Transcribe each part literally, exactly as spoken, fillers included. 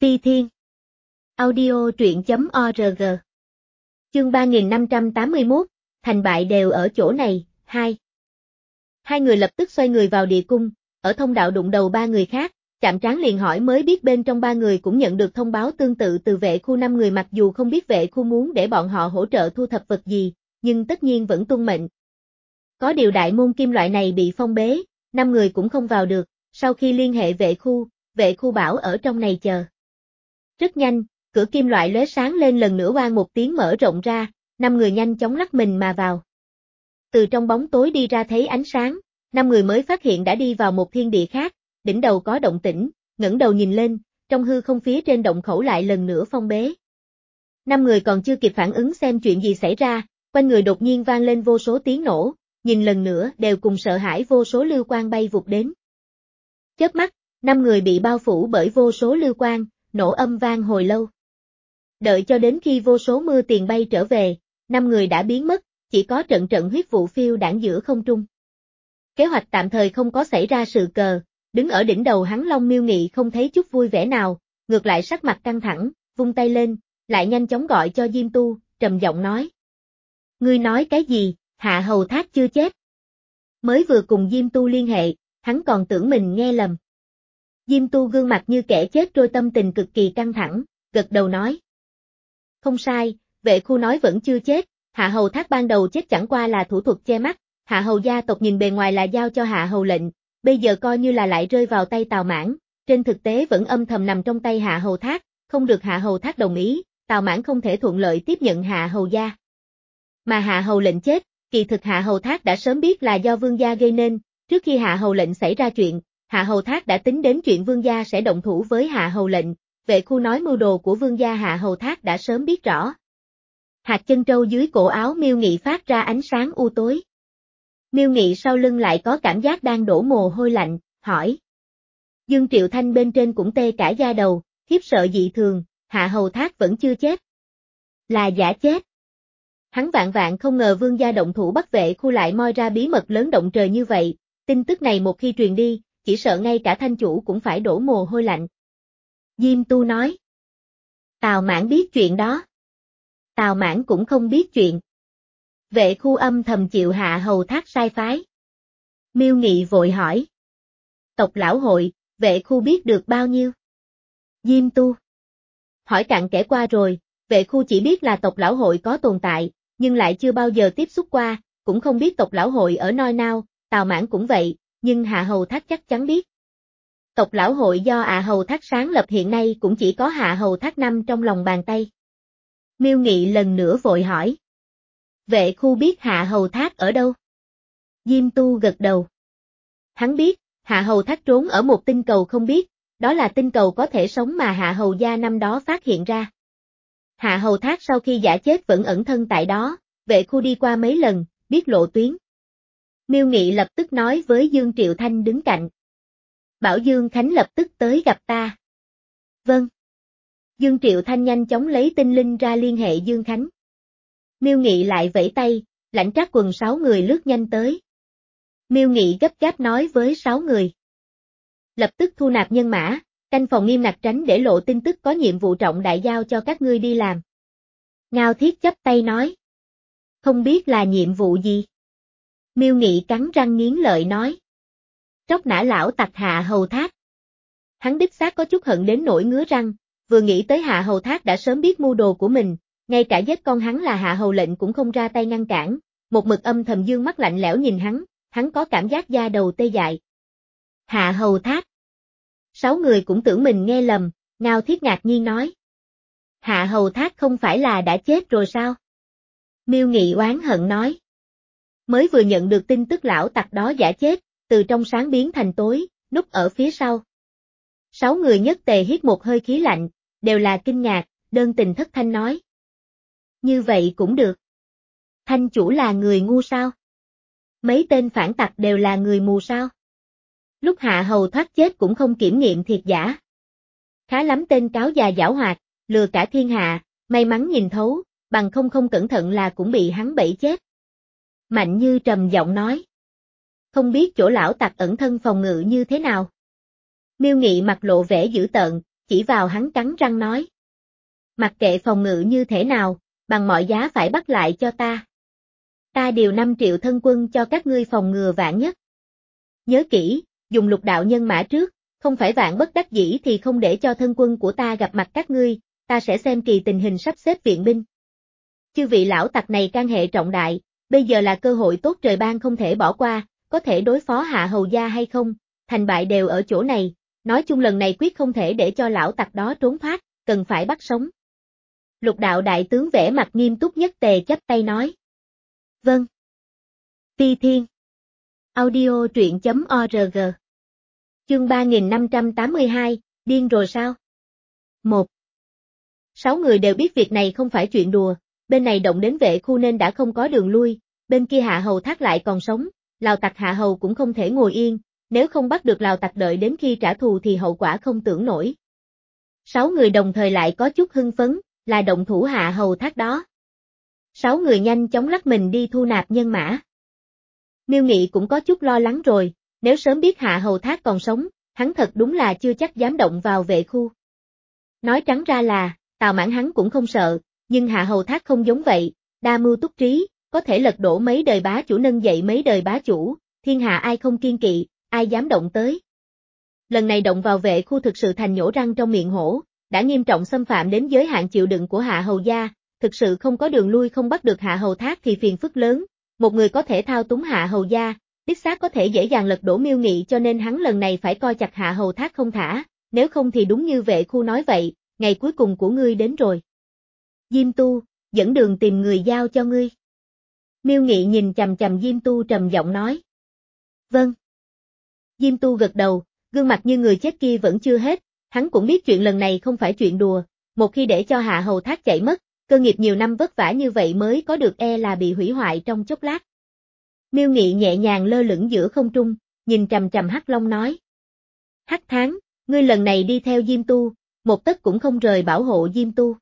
Ti Thiên. Audio truyện chấm org. Chương ba nghìn năm trăm tám mươi mốt, thành bại đều ở chỗ này, hai. Hai người lập tức xoay người vào địa cung, ở thông đạo đụng đầu ba người khác, chạm trán liền hỏi mới biết bên trong ba người cũng nhận được thông báo tương tự từ vệ khu năm người, mặc dù không biết vệ khu muốn để bọn họ hỗ trợ thu thập vật gì, nhưng tất nhiên vẫn tuân mệnh. Có điều đại môn kim loại này bị phong bế, năm người cũng không vào được, sau khi liên hệ vệ khu, vệ khu bảo ở trong này chờ. Rất nhanh, cửa kim loại lóe sáng lên lần nữa, oang một tiếng mở rộng ra, năm người nhanh chóng lắc mình mà vào. Từ trong bóng tối đi ra thấy ánh sáng, năm người mới phát hiện đã đi vào một thiên địa khác, đỉnh đầu có động tĩnh, ngẩng đầu nhìn lên, trong hư không phía trên động khẩu lại lần nữa phong bế. Năm người còn chưa kịp phản ứng xem chuyện gì xảy ra, quanh người đột nhiên vang lên vô số tiếng nổ, nhìn lần nữa đều cùng sợ hãi, vô số lưu quang bay vụt đến. Chớp mắt, năm người bị bao phủ bởi vô số lưu quang, nổ âm vang hồi lâu. Đợi cho đến khi vô số mưa tiền bay trở về, năm người đã biến mất, chỉ có trận trận huyết vụ phiêu đãng giữa không trung. Kế hoạch tạm thời không có xảy ra sự cờ, đứng ở đỉnh đầu hắn Long Miêu Nghị không thấy chút vui vẻ nào, ngược lại sắc mặt căng thẳng, vung tay lên, lại nhanh chóng gọi cho Diêm Tu, trầm giọng nói. Ngươi nói cái gì, Hạ Hầu Thác chưa chết. Mới vừa cùng Diêm Tu liên hệ, hắn còn tưởng mình nghe lầm. Diêm Tu gương mặt như kẻ chết trôi, tâm tình cực kỳ căng thẳng, gật đầu nói. Không sai, vệ khu nói vẫn chưa chết, Hạ Hầu Thác ban đầu chết chẳng qua là thủ thuật che mắt, Hạ Hầu gia tộc nhìn bề ngoài là giao cho Hạ Hầu lệnh, bây giờ coi như là lại rơi vào tay Tào Mãn, trên thực tế vẫn âm thầm nằm trong tay Hạ Hầu Thác, không được Hạ Hầu Thác đồng ý, Tào Mãn không thể thuận lợi tiếp nhận Hạ Hầu gia. Mà Hạ Hầu lệnh chết, kỳ thực Hạ Hầu Thác đã sớm biết là do Vương gia gây nên, trước khi Hạ Hầu lệnh xảy ra chuyện, Hạ Hầu Thác đã tính đến chuyện Vương gia sẽ động thủ với Hạ Hầu lệnh, vệ khu nói mưu đồ của Vương gia Hạ Hầu Thác đã sớm biết rõ. Hạt chân trâu dưới cổ áo Miêu Nghị phát ra ánh sáng u tối. Miêu Nghị sau lưng lại có cảm giác đang đổ mồ hôi lạnh, hỏi. Dương Triệu Thanh bên trên cũng tê cả da đầu, khiếp sợ dị thường, Hạ Hầu Thác vẫn chưa chết. Là giả chết. Hắn vạn vạn không ngờ Vương gia động thủ bắt vệ khu lại moi ra bí mật lớn động trời như vậy, tin tức này một khi truyền đi, chỉ sợ ngay cả thanh chủ cũng phải đổ mồ hôi lạnh. Diêm Tu nói. Tào Mãn biết chuyện đó. Tào Mãn cũng không biết chuyện. Vệ khu âm thầm chịu Hạ Hầu Thác sai phái. Miêu Nghị vội hỏi. Tộc lão hội, vệ khu biết được bao nhiêu? Diêm Tu. Hỏi cặn kẽ qua rồi, vệ khu chỉ biết là tộc lão hội có tồn tại, nhưng lại chưa bao giờ tiếp xúc qua, cũng không biết tộc lão hội ở nơi nào, Tào Mãn cũng vậy, nhưng Hạ Hầu Thác chắc chắn biết. Tộc lão hội do Hạ Hầu Thác sáng lập hiện nay cũng chỉ có Hạ Hầu Thác nằm trong lòng bàn tay. Miêu Nghị lần nữa vội hỏi. Vệ khu biết Hạ Hầu Thác ở đâu? Diêm Tu gật đầu. Hắn biết, Hạ Hầu Thác trốn ở một tinh cầu không biết, đó là tinh cầu có thể sống mà Hạ Hầu gia năm đó phát hiện ra. Hạ Hầu Thác sau khi giả chết vẫn ẩn thân tại đó, vệ khu đi qua mấy lần, biết lộ tuyến. Miêu Nghị lập tức nói với Dương Triệu Thanh đứng cạnh. Bảo Dương Khánh lập tức tới gặp ta. Vâng. Dương Triệu Thanh nhanh chóng lấy tinh linh ra liên hệ Dương Khánh. Miêu Nghị lại vẫy tay, lãnh trác quần sáu người lướt nhanh tới. Miêu Nghị gấp gáp nói với sáu người. Lập tức thu nạp nhân mã, canh phòng nghiêm ngặt tránh để lộ tin tức, có nhiệm vụ trọng đại giao cho các ngươi đi làm. Ngao Thiết chắp tay nói. Không biết là nhiệm vụ gì? Miêu Nghị cắn răng nghiến lợi nói. Tróc nã lão tặc Hạ Hầu Thác. Hắn đích xác có chút hận đến nỗi ngứa răng, vừa nghĩ tới Hạ Hầu Thác đã sớm biết mưu đồ của mình, ngay cả giết con hắn là Hạ Hầu lệnh cũng không ra tay ngăn cản, một mực âm thầm dương mắt lạnh lẽo nhìn hắn, hắn có cảm giác da đầu tê dại. Hạ Hầu Thác. Sáu người cũng tưởng mình nghe lầm, Ngao Thiết ngạc nhiên nói. Hạ Hầu Thác không phải là đã chết rồi sao? Miêu Nghị oán hận nói. Mới vừa nhận được tin tức lão tặc đó giả chết, từ trong sáng biến thành tối, núp ở phía sau. Sáu người nhất tề hít một hơi khí lạnh, đều là kinh ngạc, đơn tình thất thanh nói. Như vậy cũng được. Thanh chủ là người ngu sao? Mấy tên phản tặc đều là người mù sao? Lúc Hạ Hầu Thoát chết cũng không kiểm nghiệm thiệt giả. Khá lắm tên cáo già giảo hoạt, lừa cả thiên hạ, may mắn nhìn thấu, bằng không không cẩn thận là cũng bị hắn bẫy chết. Mạnh Như trầm giọng nói. Không biết chỗ lão tặc ẩn thân phòng ngự như thế nào? Miêu Nghị mặt lộ vẻ dữ tợn, chỉ vào hắn cắn răng nói. Mặc kệ phòng ngự như thế nào, bằng mọi giá phải bắt lại cho ta. Ta điều năm triệu thân quân cho các ngươi phòng ngừa vạn nhất. Nhớ kỹ, dùng lục đạo nhân mã trước, không phải vạn bất đắc dĩ thì không để cho thân quân của ta gặp mặt các ngươi, ta sẽ xem kỳ tình hình sắp xếp viện binh. Chư vị lão tặc này can hệ trọng đại, bây giờ là cơ hội tốt trời ban không thể bỏ qua, có thể đối phó Hạ Hầu gia hay không, thành bại đều ở chỗ này, nói chung lần này quyết không thể để cho lão tặc đó trốn thoát, cần phải bắt sống. Lục đạo đại tướng vẻ mặt nghiêm túc nhất tề chắp tay nói. Vâng. Phi Thiên. Audio truyện chấm org. Chương ba nghìn năm trăm tám mươi hai, điên rồi sao? một. Sáu người đều biết việc này không phải chuyện đùa, bên này động đến vệ khu nên đã không có đường lui, bên kia Hạ Hầu Thác lại còn sống, Lào tặc Hạ Hầu cũng không thể ngồi yên, nếu không bắt được Lào tặc đợi đến khi trả thù thì hậu quả không tưởng nổi. Sáu người đồng thời lại có chút hưng phấn, là động thủ Hạ Hầu Thác đó. Sáu người nhanh chóng lắc mình đi thu nạp nhân mã. Miêu Nghị cũng có chút lo lắng rồi, nếu sớm biết Hạ Hầu Thác còn sống, hắn thật đúng là chưa chắc dám động vào vệ khu. Nói trắng ra là, Tào Mãn hắn cũng không sợ, nhưng Hạ Hầu Thác không giống vậy, đa mưu túc trí, có thể lật đổ mấy đời bá chủ nâng dậy mấy đời bá chủ, thiên hạ ai không kiên kỵ, ai dám động tới. Lần này động vào vệ khu thực sự thành nhổ răng trong miệng hổ, đã nghiêm trọng xâm phạm đến giới hạn chịu đựng của Hạ Hầu gia, thực sự không có đường lui không bắt được Hạ Hầu Thác thì phiền phức lớn, một người có thể thao túng Hạ Hầu gia, đích xác có thể dễ dàng lật đổ Miêu Nghị cho nên hắn lần này phải coi chặt Hạ Hầu Thác không thả, nếu không thì đúng như vệ khu nói vậy, ngày cuối cùng của ngươi đến rồi. Diêm Tu, dẫn đường tìm người giao cho ngươi. Miêu Nghị nhìn chằm chằm Diêm Tu trầm giọng nói. Vâng. Diêm Tu gật đầu, gương mặt như người chết kia vẫn chưa hết, hắn cũng biết chuyện lần này không phải chuyện đùa, một khi để cho Hạ Hầu Thác chạy mất, cơ nghiệp nhiều năm vất vả như vậy mới có được e là bị hủy hoại trong chốc lát. Miêu Nghị nhẹ nhàng lơ lửng giữa không trung, nhìn trầm trầm Hắc Long nói. Hắc Tháng, ngươi lần này đi theo Diêm Tu, một tấc cũng không rời bảo hộ Diêm Tu.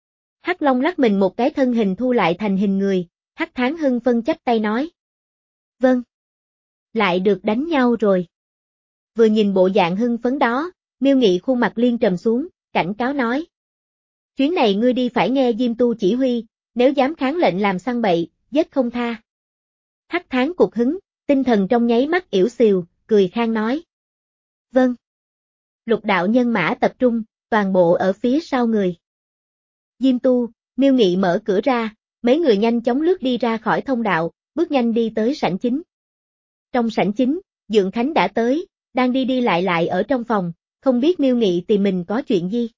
Hắc Long lắc mình một cái thân hình thu lại thành hình người, Hắc Tháng hưng phân chắp tay nói. Vâng. Lại được đánh nhau rồi. Vừa nhìn bộ dạng hưng phấn đó, Miêu Nghị khuôn mặt liên trầm xuống, cảnh cáo nói. Chuyến này ngươi đi phải nghe Diêm Tu chỉ huy, nếu dám kháng lệnh làm săn bậy, giết không tha. Hắc Tháng cục hứng, tinh thần trong nháy mắt yểu xìu, cười khang nói. Vâng. Lục đạo nhân mã tập trung, toàn bộ ở phía sau người. Diêm Tu, Miêu Nghị mở cửa ra, mấy người nhanh chóng lướt đi ra khỏi thông đạo, bước nhanh đi tới sảnh chính. Trong sảnh chính, Dượng Khánh đã tới, đang đi đi lại lại ở trong phòng, không biết Miêu Nghị tìm mình có chuyện gì.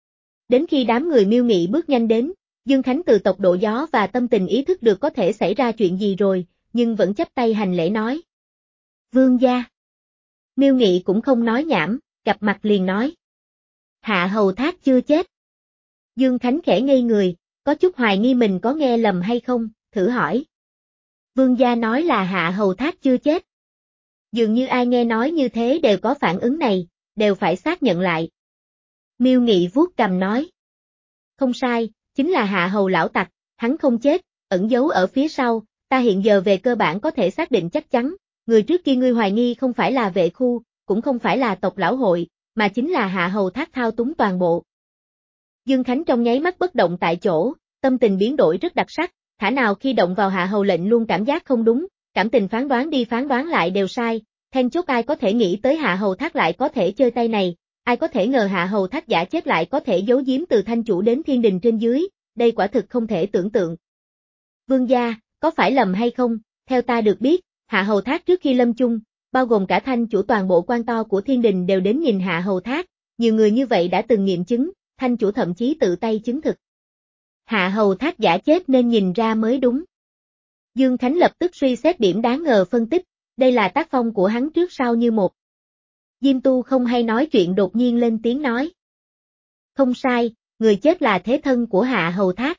Đến khi đám người Miêu Nghị bước nhanh đến, Dương Khánh từ tốc độ gió và tâm tình ý thức được có thể xảy ra chuyện gì rồi, nhưng vẫn chắp tay hành lễ nói. Vương gia. Miêu Nghị cũng không nói nhảm, cặp mặt liền nói. Hạ Hầu Thác chưa chết. Dương Khánh khẽ ngây người, có chút hoài nghi mình có nghe lầm hay không, thử hỏi. Vương gia nói là Hạ Hầu Thác chưa chết. Dường như ai nghe nói như thế đều có phản ứng này, đều phải xác nhận lại. Miêu Nghị vuốt cằm nói. Không sai, chính là Hạ Hầu lão tặc, hắn không chết, ẩn giấu ở phía sau, ta hiện giờ về cơ bản có thể xác định chắc chắn, người trước kia ngươi hoài nghi không phải là vệ khu, cũng không phải là tộc lão hội, mà chính là Hạ Hầu Thác thao túng toàn bộ. Dương Khánh trong nháy mắt bất động tại chỗ, tâm tình biến đổi rất đặc sắc, thả nào khi động vào Hạ Hầu lệnh luôn cảm giác không đúng, cảm tình phán đoán đi phán đoán lại đều sai, then chốt ai có thể nghĩ tới Hạ Hầu Thác lại có thể chơi tay này, ai có thể ngờ Hạ Hầu Thác giả chết lại có thể giấu giếm từ thanh chủ đến thiên đình trên dưới, đây quả thực không thể tưởng tượng. Vương gia, có phải lầm hay không, theo ta được biết, Hạ Hầu Thác trước khi lâm chung, bao gồm cả thanh chủ toàn bộ quan to của thiên đình đều đến nhìn Hạ Hầu Thác, nhiều người như vậy đã từng nghiệm chứng, thanh chủ thậm chí tự tay chứng thực. Hạ Hầu Thác giả chết nên nhìn ra mới đúng. Dương Khánh lập tức suy xét điểm đáng ngờ phân tích, đây là tác phong của hắn trước sau như một. Diêm Tu không hay nói chuyện đột nhiên lên tiếng nói. Không sai, người chết là thế thân của Hạ Hầu Thác.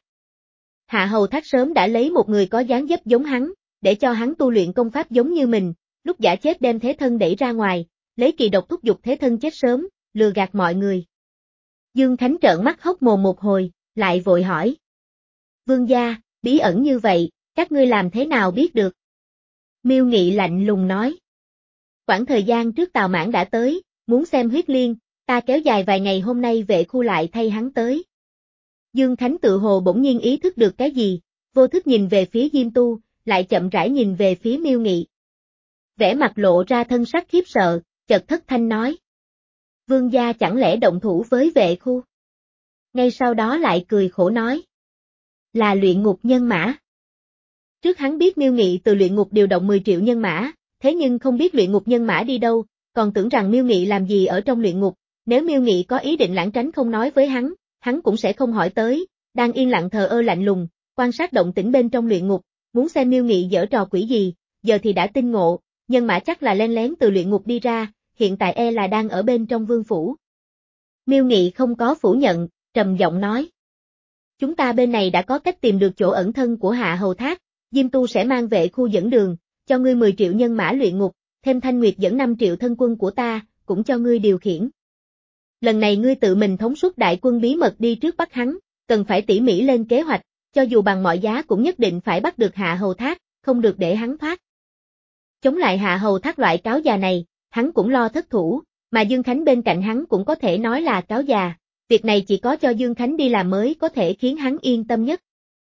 Hạ Hầu Thác sớm đã lấy một người có dáng dấp giống hắn, để cho hắn tu luyện công pháp giống như mình, lúc giả chết đem thế thân đẩy ra ngoài, lấy kỳ độc thúc giục thế thân chết sớm, lừa gạt mọi người. Dương Khánh trợn mắt hốc mồm một hồi, lại vội hỏi. Vương gia, bí ẩn như vậy, các ngươi làm thế nào biết được? Miêu Nghị lạnh lùng nói. Khoảng thời gian trước Tào Mãn đã tới, muốn xem huyết liên, ta kéo dài vài ngày hôm nay vệ khu lại thay hắn tới. Dương Khánh tự hồ bỗng nhiên ý thức được cái gì, vô thức nhìn về phía Diêm Tu, lại chậm rãi nhìn về phía Miêu Nghị. Vẻ mặt lộ ra thân sắc khiếp sợ, chợt thất thanh nói. Vương gia chẳng lẽ động thủ với vệ khu? Ngay sau đó lại cười khổ nói. Là luyện ngục nhân mã. Trước hắn biết Miêu Nghị từ luyện ngục điều động mười triệu nhân mã, thế nhưng không biết luyện ngục nhân mã đi đâu, còn tưởng rằng Miêu Nghị làm gì ở trong luyện ngục, nếu Miêu Nghị có ý định lảng tránh không nói với hắn, hắn cũng sẽ không hỏi tới, đang yên lặng thờ ơ lạnh lùng, quan sát động tĩnh bên trong luyện ngục, muốn xem Miêu Nghị giở trò quỷ gì, giờ thì đã tinh ngộ, nhân mã chắc là len lén từ luyện ngục đi ra, hiện tại e là đang ở bên trong vương phủ. Miêu Nghị không có phủ nhận, trầm giọng nói. Chúng ta bên này đã có cách tìm được chỗ ẩn thân của Hạ Hầu Thác, Diêm Tu sẽ mang vệ khu dẫn đường, cho ngươi mười triệu nhân mã luyện ngục, thêm Thanh Nguyệt dẫn năm triệu thân quân của ta, cũng cho ngươi điều khiển. Lần này ngươi tự mình thống suất đại quân bí mật đi trước bắt hắn, cần phải tỉ mỉ lên kế hoạch, cho dù bằng mọi giá cũng nhất định phải bắt được Hạ Hầu Thác, không được để hắn thoát. Chống lại Hạ Hầu Thác loại cáo già này, hắn cũng lo thất thủ, mà Dương Khánh bên cạnh hắn cũng có thể nói là cáo già, việc này chỉ có cho Dương Khánh đi làm mới có thể khiến hắn yên tâm nhất.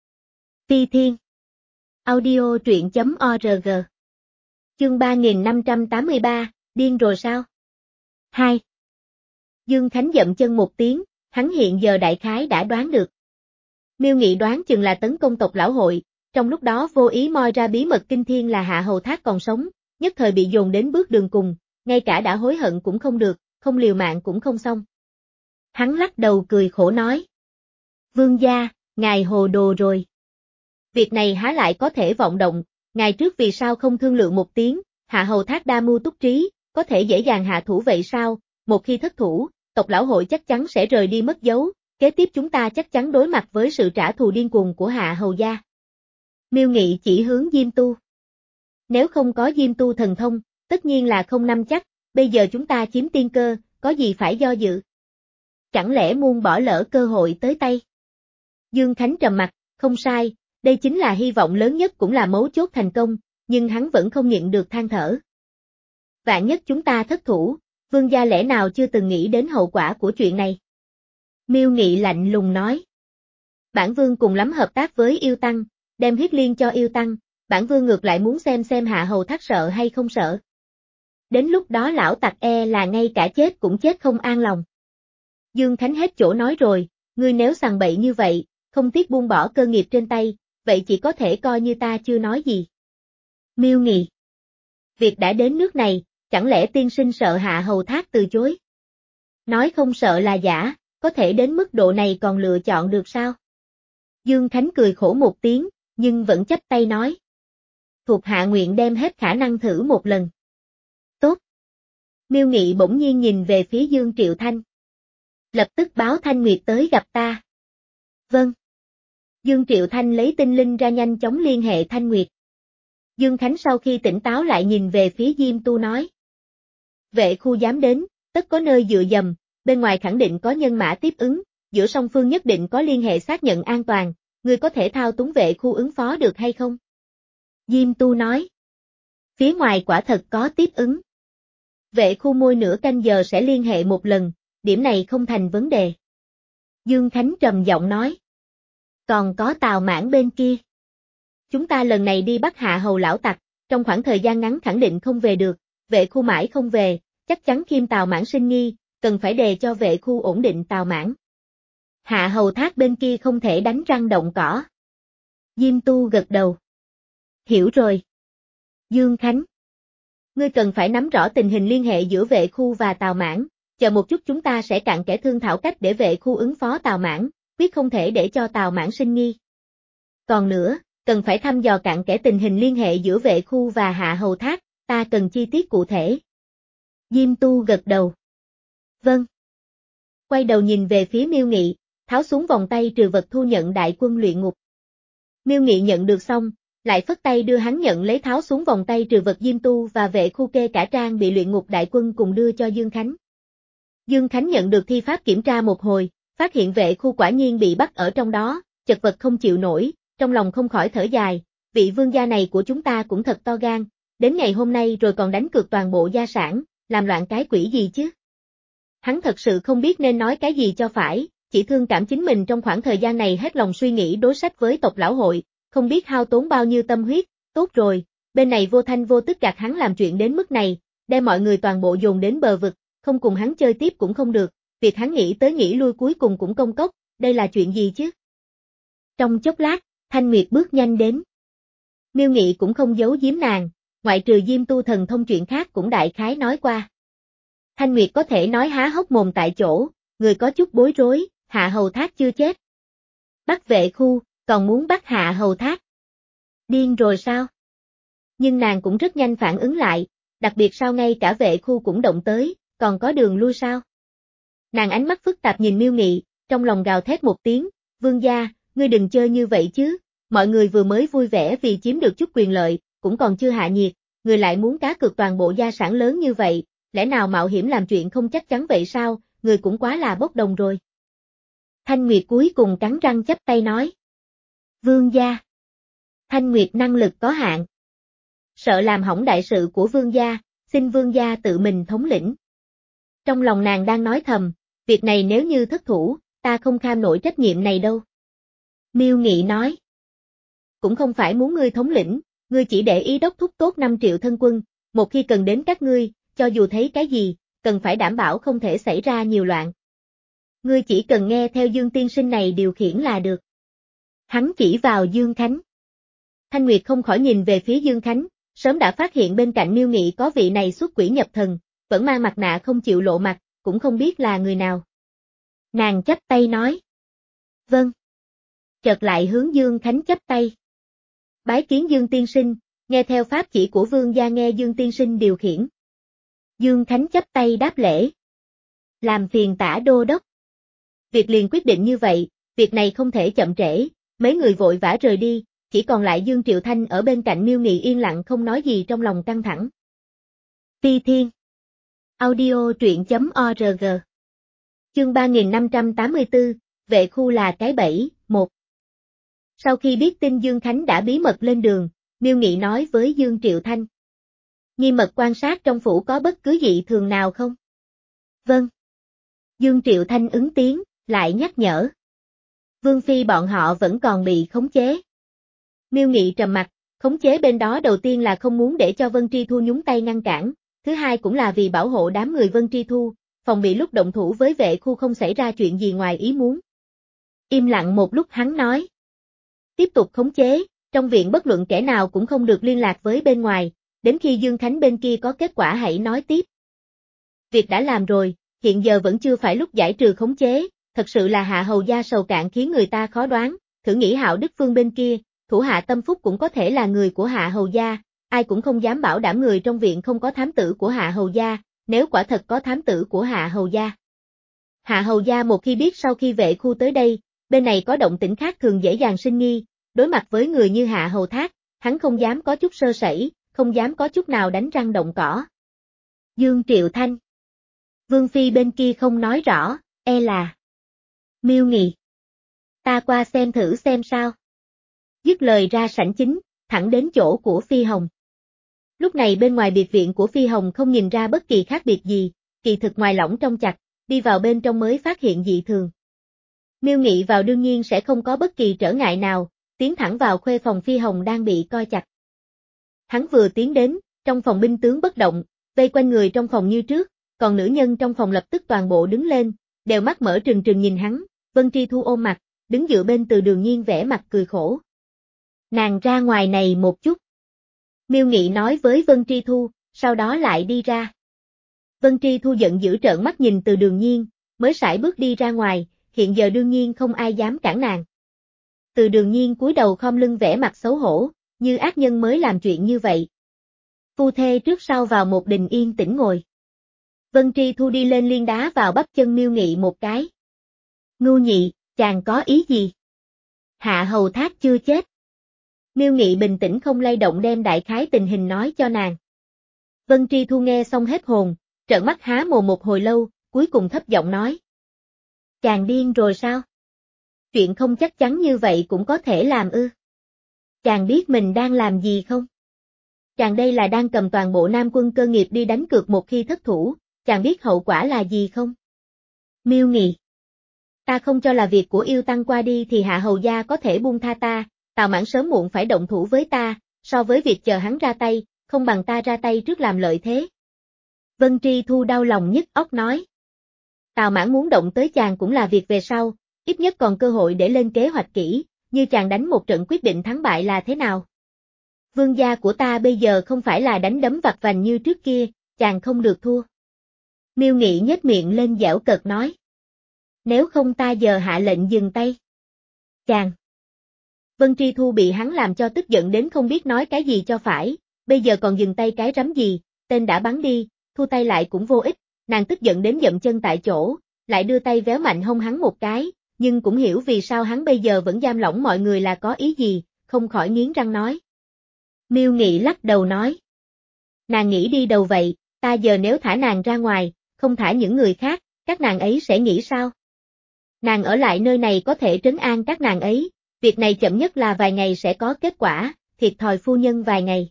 Phi Thiên Audio truyện chấm org Chương ba nghìn năm trăm tám mươi ba, điên rồi sao? hai. Dương Khánh dậm chân một tiếng, hắn hiện giờ đại khái đã đoán được. Miêu Nghị đoán chừng là tấn công tộc lão hội, trong lúc đó vô ý moi ra bí mật kinh thiên là Hạ Hầu Thác còn sống, nhất thời bị dồn đến bước đường cùng, ngay cả đã hối hận cũng không được, không liều mạng cũng không xong. Hắn lắc đầu cười khổ nói. Vương gia, ngài hồ đồ rồi. Việc này há lại có thể vọng động, ngày trước vì sao không thương lượng một tiếng, Hạ Hầu Thác đa mưu túc trí, có thể dễ dàng hạ thủ vậy sao, một khi thất thủ, tộc lão hội chắc chắn sẽ rời đi mất dấu, kế tiếp chúng ta chắc chắn đối mặt với sự trả thù điên cuồng của Hạ Hầu gia. Miêu Nghị chỉ hướng Diêm Tu. Nếu không có Diêm Tu thần thông, tất nhiên là không nắm chắc, bây giờ chúng ta chiếm tiên cơ, có gì phải do dự. Chẳng lẽ muôn bỏ lỡ cơ hội tới tay? Dương Khánh trầm mặt, không sai, đây chính là hy vọng lớn nhất cũng là mấu chốt thành công, nhưng hắn vẫn không nhịn được than thở. Vạn nhất chúng ta thất thủ, vương gia lẽ nào chưa từng nghĩ đến hậu quả của chuyện này? Miêu Nghị lạnh lùng nói. Bản vương cùng lắm hợp tác với yêu tăng, đem huyết liên cho yêu tăng, bản vương ngược lại muốn xem xem Hạ Hầu Thác sợ hay không sợ. Đến lúc đó lão tặc e là ngay cả chết cũng chết không an lòng. Dương Khánh hết chỗ nói rồi, ngươi nếu sằng bậy như vậy, không tiếc buông bỏ cơ nghiệp trên tay, vậy chỉ có thể coi như ta chưa nói gì. Miêu Nghị. Việc đã đến nước này, chẳng lẽ tiên sinh sợ Hạ Hầu Thác từ chối? Nói không sợ là giả, có thể đến mức độ này còn lựa chọn được sao? Dương Khánh cười khổ một tiếng, nhưng vẫn chắp tay nói. Thuộc hạ nguyện đem hết khả năng thử một lần. Tốt. Miêu Nghị bỗng nhiên nhìn về phía Dương Triệu Thanh. Lập tức báo Thanh Nguyệt tới gặp ta. Vâng. Dương Triệu Thanh lấy tinh linh ra nhanh chóng liên hệ Thanh Nguyệt. Dương Khánh sau khi tỉnh táo lại nhìn về phía Diêm Tu nói. Vệ khu dám đến, tất có nơi dựa dầm, bên ngoài khẳng định có nhân mã tiếp ứng, giữa song phương nhất định có liên hệ xác nhận an toàn, ngươi có thể thao túng vệ khu ứng phó được hay không? Diêm Tu nói. Phía ngoài quả thật có tiếp ứng. Vệ khu mỗi nửa canh giờ sẽ liên hệ một lần, điểm này không thành vấn đề. Dương Khánh trầm giọng nói. Còn có Tào Mãn bên kia. Chúng ta lần này đi bắt Hạ Hầu lão tặc, trong khoảng thời gian ngắn khẳng định không về được, vệ khu mãi không về, chắc chắn khiêm Tào Mãn sinh nghi, cần phải đề cho vệ khu ổn định Tào Mãn. Hạ Hầu Thác bên kia không thể đánh răng động cỏ. Diêm Tu gật đầu. Hiểu rồi. Dương Khánh. Ngươi cần phải nắm rõ tình hình liên hệ giữa vệ khu và Tào Mãn, chờ một chút chúng ta sẽ cặn kẽ thương thảo cách để vệ khu ứng phó Tào Mãn, quyết không thể để cho Tào Mãn sinh nghi. Còn nữa, cần phải thăm dò cặn kẽ tình hình liên hệ giữa vệ khu và Hạ Hầu Thác, ta cần chi tiết cụ thể. Diêm Tu gật đầu. Vâng. Quay đầu nhìn về phía Miêu Nghị, tháo xuống vòng tay trừ vật thu nhận đại quân luyện ngục. Miêu Nghị nhận được xong, lại phất tay đưa hắn nhận lấy tháo xuống vòng tay trừ vật Diêm Tu và vệ khu kê cả trang bị luyện ngục đại quân cùng đưa cho Dương Khánh. Dương Khánh nhận được thi pháp kiểm tra một hồi, phát hiện vệ khu quả nhiên bị bắt ở trong đó, chật vật không chịu nổi, trong lòng không khỏi thở dài, vị vương gia này của chúng ta cũng thật to gan, đến ngày hôm nay rồi còn đánh cược toàn bộ gia sản, làm loạn cái quỷ gì chứ. Hắn thật sự không biết nên nói cái gì cho phải, chỉ thương cảm chính mình trong khoảng thời gian này hết lòng suy nghĩ đối sách với tộc lão hội, không biết hao tốn bao nhiêu tâm huyết, tốt rồi, bên này vô thanh vô tức gạt hắn làm chuyện đến mức này, đem mọi người toàn bộ dồn đến bờ vực, không cùng hắn chơi tiếp cũng không được, việc hắn nghĩ tới nghĩ lui cuối cùng cũng công cốc, đây là chuyện gì chứ? Trong chốc lát, Thanh Nguyệt bước nhanh đến. Miêu Nghị cũng không giấu giếm nàng, ngoại trừ Diêm Tu thần thông chuyện khác cũng đại khái nói qua. Thanh Nguyệt có thể nói há hốc mồm tại chỗ, người có chút bối rối, Hạ Hầu Thác chưa chết. Bắt vệ khu, còn muốn bắt Hạ Hầu Thác. Điên rồi sao? Nhưng nàng cũng rất nhanh phản ứng lại, đặc biệt sao ngay cả vệ khu cũng động tới, còn có đường lui sao? Nàng ánh mắt phức tạp nhìn Miêu Nghị, trong lòng gào thét một tiếng, vương gia, ngươi đừng chơi như vậy chứ, mọi người vừa mới vui vẻ vì chiếm được chút quyền lợi, cũng còn chưa hạ nhiệt, người lại muốn cá cược toàn bộ gia sản lớn như vậy, lẽ nào mạo hiểm làm chuyện không chắc chắn vậy sao, người cũng quá là bốc đồng rồi. Thanh Nguyệt cuối cùng cắn răng chắp tay nói. Vương gia. Thanh Nguyệt năng lực có hạn. Sợ làm hỏng đại sự của vương gia, xin vương gia tự mình thống lĩnh. Trong lòng nàng đang nói thầm, việc này nếu như thất thủ, ta không kham nổi trách nhiệm này đâu. Miêu Nghị nói. Cũng không phải muốn ngươi thống lĩnh, ngươi chỉ để ý đốc thúc tốt năm triệu thân quân, một khi cần đến các ngươi, cho dù thấy cái gì, cần phải đảm bảo không thể xảy ra nhiều loạn. Ngươi chỉ cần nghe theo Dương tiên sinh này điều khiển là được. Hắn chỉ vào Dương Khánh. Thanh Nguyệt không khỏi nhìn về phía Dương Khánh, sớm đã phát hiện bên cạnh Miêu Nghị có vị này xuất quỷ nhập thần, vẫn mang mặt nạ không chịu lộ mặt, cũng không biết là người nào. Nàng chắp tay nói. Vâng. Chợt lại hướng Dương Khánh chắp tay. Bái kiến Dương tiên sinh, nghe theo pháp chỉ của vương gia nghe Dương tiên sinh điều khiển. Dương Khánh chắp tay đáp lễ. Làm phiền tả đô đốc. Việc liền quyết định như vậy, việc này không thể chậm trễ, mấy người vội vã rời đi, chỉ còn lại Dương Triệu Thanh ở bên cạnh Miêu Nghị yên lặng không nói gì trong lòng căng thẳng. Phi Thiên. Audio truyện chấm org. Chương ba nghìn năm trăm tám mươi tư, vệ khu là cái bẫy, một. Sau khi biết tin Dương Khánh đã bí mật lên đường, Miêu Nghị nói với Dương Triệu Thanh. Nghiêm mật quan sát trong phủ có bất cứ dị thường nào không? Vâng. Dương Triệu Thanh ứng tiếng, lại nhắc nhở. Vương Phi bọn họ vẫn còn bị khống chế. Miêu Nghị trầm mặt, khống chế bên đó đầu tiên là không muốn để cho Vân Tri Thu nhúng tay ngăn cản, thứ hai cũng là vì bảo hộ đám người Vân Tri Thu, phòng bị lúc động thủ với vệ khu không xảy ra chuyện gì ngoài ý muốn. Im lặng một lúc hắn nói. Tiếp tục khống chế, trong viện bất luận kẻ nào cũng không được liên lạc với bên ngoài, đến khi Dương Khánh bên kia có kết quả hãy nói tiếp. Việc đã làm rồi, hiện giờ vẫn chưa phải lúc giải trừ khống chế, thật sự là Hạ Hầu gia sầu cạn khiến người ta khó đoán, thử nghĩ Hạo Đức Phương bên kia, thủ hạ Tâm Phúc cũng có thể là người của Hạ Hầu gia, ai cũng không dám bảo đảm người trong viện không có thám tử của Hạ Hầu gia, nếu quả thật có thám tử của Hạ Hầu gia. Hạ Hầu gia một khi biết sau khi vệ khu tới đây, bên này có động tĩnh khác thường dễ dàng sinh nghi, đối mặt với người như Hạ Hầu Thác, hắn không dám có chút sơ sẩy, không dám có chút nào đánh răng động cỏ. Dương Triệu Thanh. Vương Phi bên kia không nói rõ, e là. Miêu Nghị. Ta qua xem thử xem sao. Dứt lời ra sảnh chính, thẳng đến chỗ của Phi Hồng. Lúc này bên ngoài biệt viện của Phi Hồng không nhìn ra bất kỳ khác biệt gì, kỳ thực ngoài lỏng trong chặt, đi vào bên trong mới phát hiện dị thường. Miêu Nghị vào đương nhiên sẽ không có bất kỳ trở ngại nào, tiến thẳng vào khuê phòng Phi Hồng đang bị coi chặt. Hắn vừa tiến đến, trong phòng binh tướng bất động, vây quanh người trong phòng như trước, còn nữ nhân trong phòng lập tức toàn bộ đứng lên, đều mắt mở trừng trừng nhìn hắn, Vân Tri Thu ôm mặt, đứng dựa bên Từ Đường Nhiên vẻ mặt cười khổ. Nàng ra ngoài này một chút. Miêu Nghị nói với Vân Tri Thu, sau đó lại đi ra. Vân Tri Thu giận dữ trợn mắt nhìn Từ Đường Nhiên, mới sải bước đi ra ngoài, hiện giờ đương nhiên không ai dám cản nàng. Từ Đường Nhiên cúi đầu khom lưng vẻ mặt xấu hổ, như ác nhân mới làm chuyện như vậy. Phu thê trước sau vào một đình yên tĩnh ngồi. Vân Tri Thu đi lên liên đá vào bắp chân Miêu Nghị một cái. Ngưu Nhị, chàng có ý gì? Hạ Hầu Thác chưa chết. Miêu Nghị bình tĩnh không lay động đem đại khái tình hình nói cho nàng. Vân Tri Thu nghe xong hết hồn, trợn mắt há mồm một hồi lâu, cuối cùng thấp giọng nói. Chàng điên rồi sao? Chuyện không chắc chắn như vậy cũng có thể làm ư? Chàng biết mình đang làm gì không? Chàng đây là đang cầm toàn bộ Nam quân cơ nghiệp đi đánh cược một khi thất thủ, chàng biết hậu quả là gì không? Miêu Nghị. Ta không cho là việc của yêu tăng qua đi thì Hạ Hầu gia có thể buông tha ta, Tào Mãn sớm muộn phải động thủ với ta, so với việc chờ hắn ra tay, không bằng ta ra tay trước làm lợi thế. Vân Tri Thu đau lòng nhức óc nói. Tào Mãn muốn động tới chàng cũng là việc về sau, ít nhất còn cơ hội để lên kế hoạch kỹ, như chàng đánh một trận quyết định thắng bại là thế nào. Vương gia của ta bây giờ không phải là đánh đấm vặt vành như trước kia, chàng không được thua. Miêu Nghị nhếch miệng lên giễu cợt nói. Nếu không ta giờ hạ lệnh dừng tay. Chàng. Vân Tri Thu bị hắn làm cho tức giận đến không biết nói cái gì cho phải, bây giờ còn dừng tay cái rắm gì, tên đã bắn đi, thu tay lại cũng vô ích, nàng tức giận đến dậm chân tại chỗ, lại đưa tay véo mạnh hông hắn một cái, nhưng cũng hiểu vì sao hắn bây giờ vẫn giam lỏng mọi người là có ý gì, không khỏi nghiến răng nói. Miêu Nghị lắc đầu nói. Nàng nghĩ đi đâu vậy, ta giờ nếu thả nàng ra ngoài, không thả những người khác, các nàng ấy sẽ nghĩ sao? Nàng ở lại nơi này có thể trấn an các nàng ấy, việc này chậm nhất là vài ngày sẽ có kết quả, thiệt thòi phu nhân vài ngày.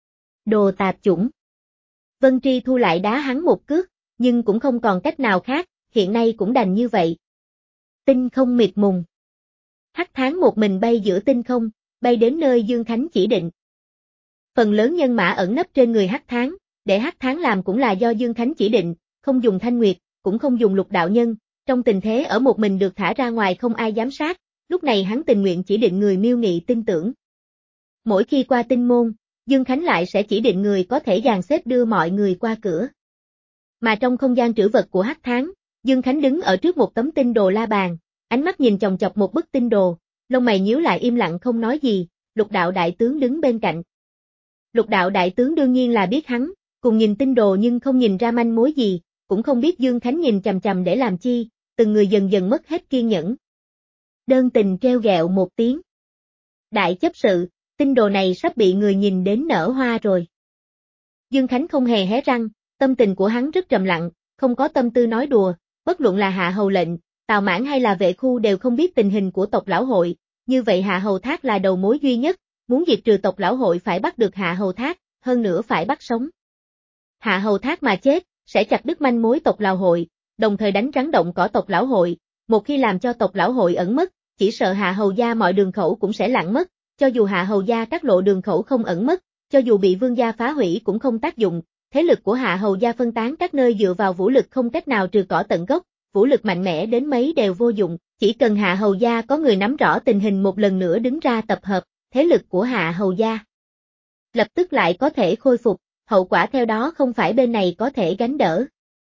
Đồ tạp chủng. Vân Tri Thu lại đá hắn một cước, nhưng cũng không còn cách nào khác, hiện nay cũng đành như vậy. Tinh không mịt mùng. Hắc Tháng một mình bay giữa tinh không, bay đến nơi Dương Khánh chỉ định. Phần lớn nhân mã ẩn nấp trên người Hắc Tháng, để Hắc Tháng làm cũng là do Dương Khánh chỉ định, không dùng Thanh Nguyệt, cũng không dùng Lục đạo nhân, trong tình thế ở một mình được thả ra ngoài không ai giám sát, lúc này hắn tình nguyện chỉ định người Miêu Nghị tin tưởng. Mỗi khi qua tinh môn, Dương Khánh lại sẽ chỉ định người có thể dàn xếp đưa mọi người qua cửa. Mà trong không gian trữ vật của Hắc Tháng, Dương Khánh đứng ở trước một tấm tinh đồ la bàn, ánh mắt nhìn chòng chọc một bức tinh đồ, lông mày nhíu lại im lặng không nói gì, Lục đạo đại tướng đứng bên cạnh. Lục đạo đại tướng đương nhiên là biết hắn, cùng nhìn tinh đồ nhưng không nhìn ra manh mối gì, cũng không biết Dương Khánh nhìn chằm chằm để làm chi, từng người dần dần mất hết kiên nhẫn. Đơn Tình treo gẹo một tiếng. Đại chấp sự, tinh đồ này sắp bị người nhìn đến nở hoa rồi. Dương Khánh không hề hé răng, tâm tình của hắn rất trầm lặng, không có tâm tư nói đùa, bất luận là Hạ Hầu lệnh, Tào Mãn hay là Vệ Khu đều không biết tình hình của tộc lão hội, như vậy Hạ Hầu Thác là đầu mối duy nhất, muốn diệt trừ tộc lão hội phải bắt được Hạ Hầu Thác, hơn nữa phải bắt sống. Hạ Hầu Thác mà chết, sẽ chặt đứt manh mối tộc lão hội, đồng thời đánh rắn động cỏ tộc lão hội, một khi làm cho tộc lão hội ẩn mất, chỉ sợ Hạ Hầu gia mọi đường khẩu cũng sẽ lặng mất, cho dù Hạ Hầu gia các lộ đường khẩu không ẩn mất, cho dù bị Vương gia phá hủy cũng không tác dụng, thế lực của Hạ Hầu gia phân tán các nơi dựa vào vũ lực không cách nào trừ cỏ tận gốc, vũ lực mạnh mẽ đến mấy đều vô dụng, chỉ cần Hạ Hầu gia có người nắm rõ tình hình một lần nữa đứng ra tập hợp, thế lực của Hạ Hầu gia lập tức lại có thể khôi phục, hậu quả theo đó không phải bên này có thể gánh đỡ.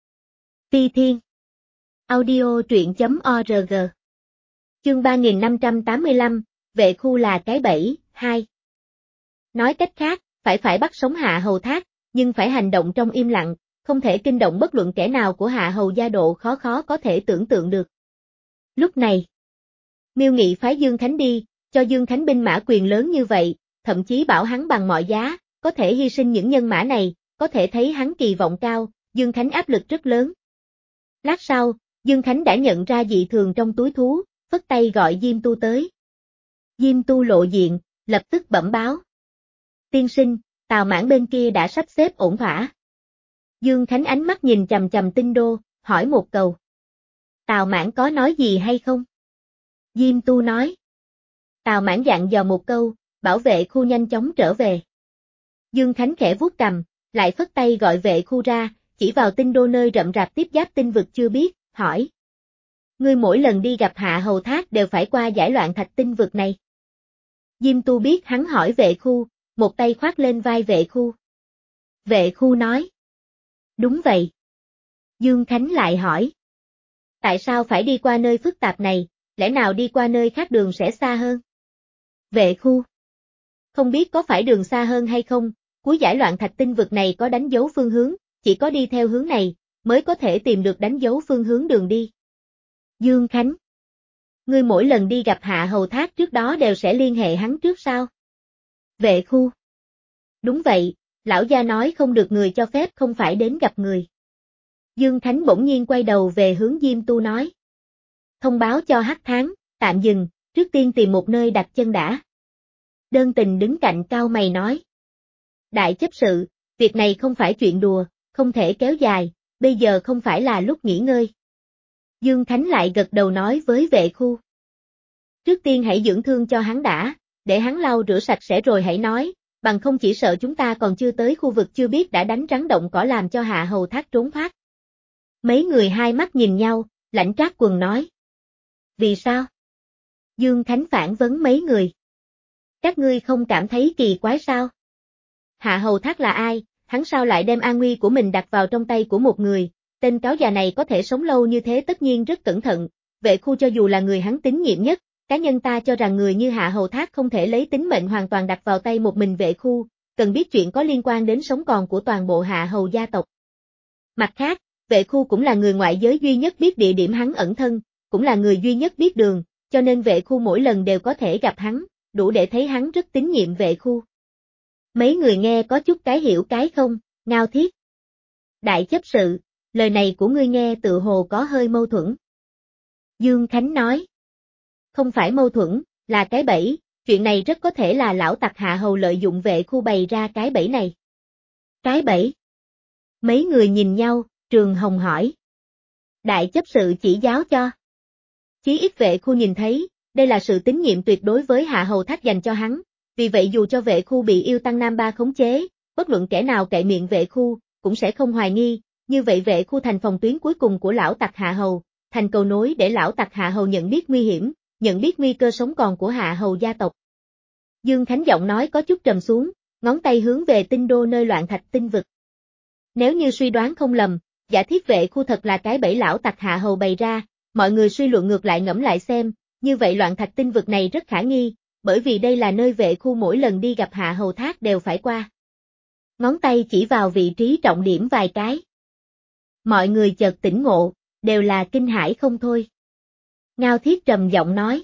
Ti Thiên. Audio truyện chấm org. Chương ba nghìn năm trăm tám mươi lăm, Vệ Khu là cái bẫy, hai. Nói cách khác, phải phải bắt sống Hạ Hầu Thác, nhưng phải hành động trong im lặng, không thể kinh động bất luận kẻ nào của Hạ Hầu gia độ khó khó có thể tưởng tượng được. Lúc này, Miêu Nghị phái Dương Khánh đi, cho Dương Khánh binh mã quyền lớn như vậy, thậm chí bảo hắn bằng mọi giá, có thể hy sinh những nhân mã này, có thể thấy hắn kỳ vọng cao, Dương Khánh áp lực rất lớn. Lát sau, Dương Khánh đã nhận ra dị thường trong túi thú, phất tay gọi Diêm Tu tới. Diêm Tu lộ diện, lập tức bẩm báo. Tiên sinh, Tào Mãn bên kia đã sắp xếp ổn thỏa. Dương Khánh ánh mắt nhìn chằm chằm tinh đô, hỏi một câu. Tào Mãn có nói gì hay không? Diêm Tu nói. Tào Mãn dặn dò một câu, bảo Vệ Khu nhanh chóng trở về. Dương Khánh khẽ vuốt cằm, lại phất tay gọi Vệ Khu ra, chỉ vào tinh đô nơi rậm rạp tiếp giáp tinh vực chưa biết, hỏi. Ngươi mỗi lần đi gặp Hạ Hầu Thác đều phải qua giải loạn thạch tinh vực này. Diêm Tu biết hắn hỏi Vệ Khu, một tay khoác lên vai Vệ Khu. Vệ Khu nói. Đúng vậy. Dương Khánh lại hỏi. Tại sao phải đi qua nơi phức tạp này, lẽ nào đi qua nơi khác đường sẽ xa hơn? Vệ Khu. Không biết có phải đường xa hơn hay không, cuối giải loạn thạch tinh vực này có đánh dấu phương hướng, chỉ có đi theo hướng này, mới có thể tìm được đánh dấu phương hướng đường đi. Dương Khánh. Ngươi mỗi lần đi gặp Hạ Hầu Thác trước đó đều sẽ liên hệ hắn trước sao? Vệ Khu. Đúng vậy, lão gia nói không được người cho phép không phải đến gặp người. Dương Khánh bỗng nhiên quay đầu về hướng Diêm Tu nói. Thông báo cho Hắc Tháng, tạm dừng, trước tiên tìm một nơi đặt chân đã. Đơn Tình đứng cạnh cau mày nói. Đại chấp sự, việc này không phải chuyện đùa, không thể kéo dài, bây giờ không phải là lúc nghỉ ngơi. Dương Khánh lại gật đầu nói với vệ khu. Trước tiên hãy dưỡng thương cho hắn đã, để hắn lau rửa sạch sẽ rồi hãy nói, bằng không chỉ sợ chúng ta còn chưa tới khu vực chưa biết đã đánh rắn động cỏ làm cho Hạ Hầu Thác trốn thoát. Mấy người hai mắt nhìn nhau, Lãnh Trác Quần nói. Vì sao? Dương Khánh phản vấn mấy người. Các ngươi không cảm thấy kỳ quái sao? Hạ Hầu Thác là ai, hắn sao lại đem an nguy của mình đặt vào trong tay của một người, tên cáo già này có thể sống lâu như thế tất nhiên rất cẩn thận, vệ khu cho dù là người hắn tín nhiệm nhất, cá nhân ta cho rằng người như Hạ Hầu Thác không thể lấy tính mệnh hoàn toàn đặt vào tay một mình vệ khu, cần biết chuyện có liên quan đến sống còn của toàn bộ Hạ Hầu gia tộc. Mặt khác, vệ khu cũng là người ngoại giới duy nhất biết địa điểm hắn ẩn thân, cũng là người duy nhất biết đường, cho nên vệ khu mỗi lần đều có thể gặp hắn, đủ để thấy hắn rất tín nhiệm vệ khu. Mấy người nghe có chút cái hiểu cái không, Ngao Thiết. Đại chấp sự, lời này của ngươi nghe tự hồ có hơi mâu thuẫn. Dương Khánh nói. Không phải mâu thuẫn, là cái bẫy, chuyện này rất có thể là lão tặc Hạ Hầu lợi dụng vệ khu bày ra cái bẫy này. Cái bẫy? Mấy người nhìn nhau, Trường Hồng hỏi. Đại chấp sự chỉ giáo cho. Chí ít vệ khu nhìn thấy, đây là sự tín nhiệm tuyệt đối với Hạ Hầu Thác dành cho hắn, vì vậy dù cho vệ khu bị yêu tăng Nam Ba khống chế, bất luận kẻ nào cậy miệng vệ khu, cũng sẽ không hoài nghi, như vậy vệ khu thành phòng tuyến cuối cùng của lão tặc Hạ Hầu, thành cầu nối để lão tặc Hạ Hầu nhận biết nguy hiểm, nhận biết nguy cơ sống còn của Hạ Hầu gia tộc. Dương Khánh giọng nói có chút trầm xuống, ngón tay hướng về tinh đô nơi loạn thạch tinh vực. Nếu như suy đoán không lầm, giả thiết vệ khu thật là cái bẫy lão tặc Hạ Hầu bày ra, mọi người suy luận ngược lại ngẫm lại xem, như vậy loạn thạch tinh vực này rất khả nghi, bởi vì đây là nơi vệ khu mỗi lần đi gặp Hạ Hầu Thác đều phải qua. Ngón tay chỉ vào vị trí trọng điểm vài cái. Mọi người chợt tỉnh ngộ, đều là kinh hãi không thôi. Ngao Thiết trầm giọng nói.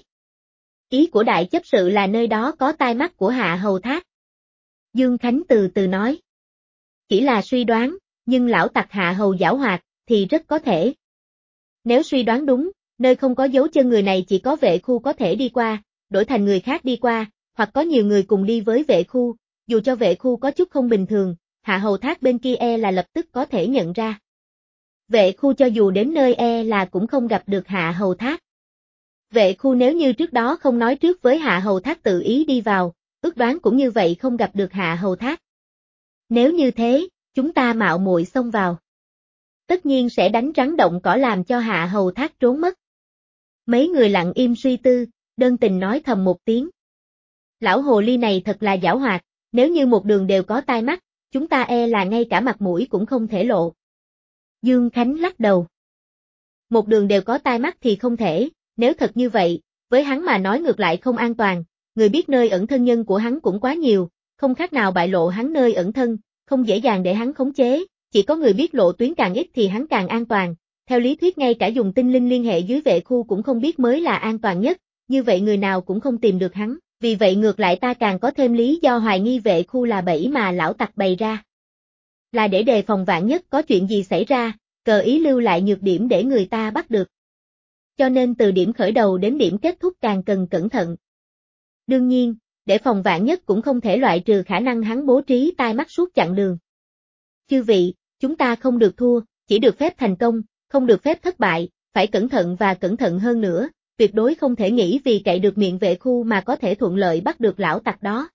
Ý của đại chấp sự là nơi đó có tai mắt của Hạ Hầu Thác. Dương Khánh từ từ nói. Chỉ là suy đoán, nhưng lão tặc Hạ Hầu giảo hoạt, thì rất có thể. Nếu suy đoán đúng, nơi không có dấu chân người này chỉ có vệ khu có thể đi qua, đổi thành người khác đi qua, hoặc có nhiều người cùng đi với vệ khu, dù cho vệ khu có chút không bình thường, Hạ Hầu Thác bên kia e là lập tức có thể nhận ra. Vệ khu cho dù đến nơi e là cũng không gặp được Hạ Hầu Thác. Vệ khu nếu như trước đó không nói trước với Hạ Hầu Thác tự ý đi vào, ước đoán cũng như vậy không gặp được Hạ Hầu Thác. Nếu như thế, chúng ta mạo muội xông vào. Tất nhiên sẽ đánh rắn động cỏ làm cho Hạ Hầu Thác trốn mất. Mấy người lặng im suy tư, Đơn Tình nói thầm một tiếng. Lão hồ ly này thật là giảo hoạt, nếu như một đường đều có tai mắt, chúng ta e là ngay cả mặt mũi cũng không thể lộ. Dương Khánh lắc đầu. Một đường đều có tai mắt thì không thể, nếu thật như vậy, với hắn mà nói ngược lại không an toàn, người biết nơi ẩn thân nhân của hắn cũng quá nhiều, không khác nào bại lộ hắn nơi ẩn thân, không dễ dàng để hắn khống chế, chỉ có người biết lộ tuyến càng ít thì hắn càng an toàn. Theo lý thuyết ngay cả dùng tinh linh liên hệ dưới vệ khu cũng không biết mới là an toàn nhất, như vậy người nào cũng không tìm được hắn, vì vậy ngược lại ta càng có thêm lý do hoài nghi vệ khu là bẫy mà lão tặc bày ra. Là để đề phòng vạn nhất có chuyện gì xảy ra, cờ ý lưu lại nhược điểm để người ta bắt được. Cho nên từ điểm khởi đầu đến điểm kết thúc càng cần cẩn thận. Đương nhiên, để phòng vạn nhất cũng không thể loại trừ khả năng hắn bố trí tai mắt suốt chặng đường. Chư vị, chúng ta không được thua, chỉ được phép thành công, không được phép thất bại, phải cẩn thận và cẩn thận hơn nữa, tuyệt đối không thể nghĩ vì cậy được miệng vệ khu mà có thể thuận lợi bắt được lão tặc đó.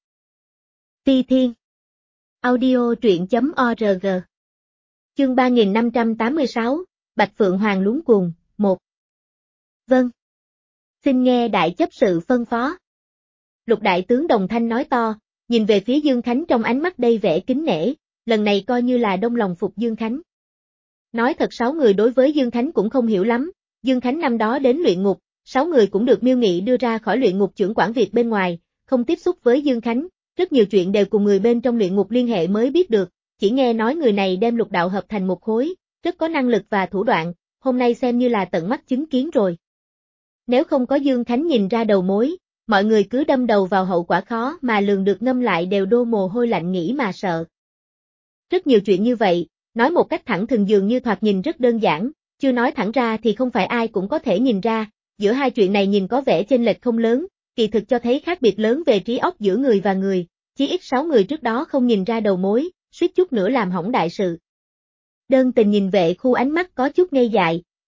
Ti Thiên Audio truyện chấm org Chương ba nghìn năm trăm tám mươi sáu, Bạch Phượng Hoàng luống cuồng, một. Vâng. Xin nghe đại chấp sự phân phó. Lục đại tướng đồng thanh nói to, nhìn về phía Dương Khánh trong ánh mắt đầy vẻ kính nể, lần này coi như là đông lòng phục Dương Khánh. Nói thật sáu người đối với Dương Khánh cũng không hiểu lắm, Dương Khánh năm đó đến luyện ngục, sáu người cũng được Miêu Nghị đưa ra khỏi luyện ngục chưởng quản việc bên ngoài, không tiếp xúc với Dương Khánh, rất nhiều chuyện đều cùng người bên trong luyện ngục liên hệ mới biết được, chỉ nghe nói người này đem lục đạo hợp thành một khối, rất có năng lực và thủ đoạn, hôm nay xem như là tận mắt chứng kiến rồi. Nếu không có Dương Khánh nhìn ra đầu mối, mọi người cứ đâm đầu vào hậu quả khó mà lường được ngâm lại đều đô mồ hôi lạnh nghĩ mà sợ. Rất nhiều chuyện như vậy, nói một cách thẳng thừng dường như thoạt nhìn rất đơn giản, chưa nói thẳng ra thì không phải ai cũng có thể nhìn ra, giữa hai chuyện này nhìn có vẻ chênh lệch không lớn, kỳ thực cho thấy khác biệt lớn về trí óc giữa người và người, chí ít sáu người trước đó không nhìn ra đầu mối, suýt chút nữa làm hỏng đại sự. Đơn Tình nhìn vệ khu ánh mắt có chút ngây dại,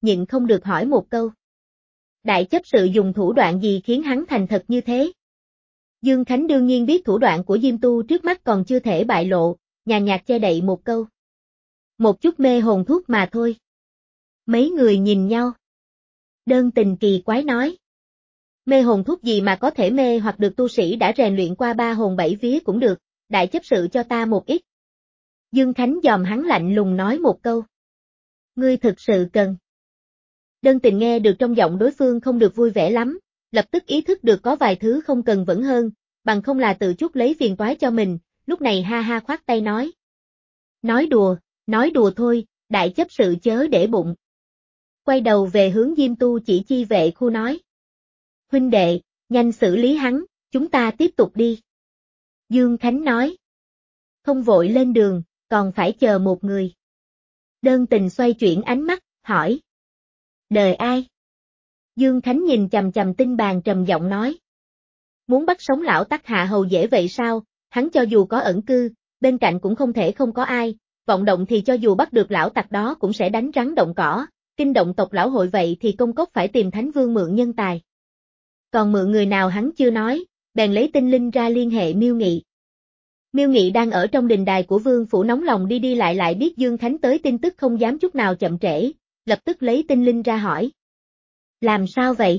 nhịn không được hỏi một câu. Đại chấp sự dùng thủ đoạn gì khiến hắn thành thật như thế? Dương Khánh đương nhiên biết thủ đoạn của Diêm Tu trước mắt còn chưa thể bại lộ, nhàn nhạt che đậy một câu. Một chút mê hồn thuốc mà thôi. Mấy người nhìn nhau. Đơn Tình kỳ quái nói. Mê hồn thuốc gì mà có thể mê hoặc được tu sĩ đã rèn luyện qua ba hồn bảy vía cũng được, đại chấp sự cho ta một ít. Dương Khánh dòm hắn lạnh lùng nói một câu. Ngươi thực sự cần. Đơn Tình nghe được trong giọng đối phương không được vui vẻ lắm, lập tức ý thức được có vài thứ không cần vẫn hơn, bằng không là tự chuốc lấy phiền toái cho mình, lúc này ha ha khoát tay nói. Nói đùa, nói đùa thôi, đại chấp sự chớ để bụng. Quay đầu về hướng Diêm Tu chỉ chi vệ khu nói. Huynh đệ, nhanh xử lý hắn, chúng ta tiếp tục đi. Dương Khánh nói. Không vội lên đường, còn phải chờ một người. Đơn Tình xoay chuyển ánh mắt, hỏi. Đời ai? Dương Khánh nhìn chằm chằm tinh bàn trầm giọng nói. Muốn bắt sống lão Tắc Hạ Hầu dễ vậy sao, hắn cho dù có ẩn cư, bên cạnh cũng không thể không có ai, vọng động thì cho dù bắt được lão Tặc đó cũng sẽ đánh rắn động cỏ, kinh động tộc lão hội vậy thì công cốc phải tìm Thánh Vương mượn nhân tài. Còn mượn người nào hắn chưa nói, bèn lấy tinh linh ra liên hệ Miêu Nghị. Miêu Nghị đang ở trong đình đài của Vương phủ nóng lòng đi đi lại lại biết Dương Khánh tới tin tức không dám chút nào chậm trễ, lập tức lấy tinh linh ra hỏi. Làm sao vậy?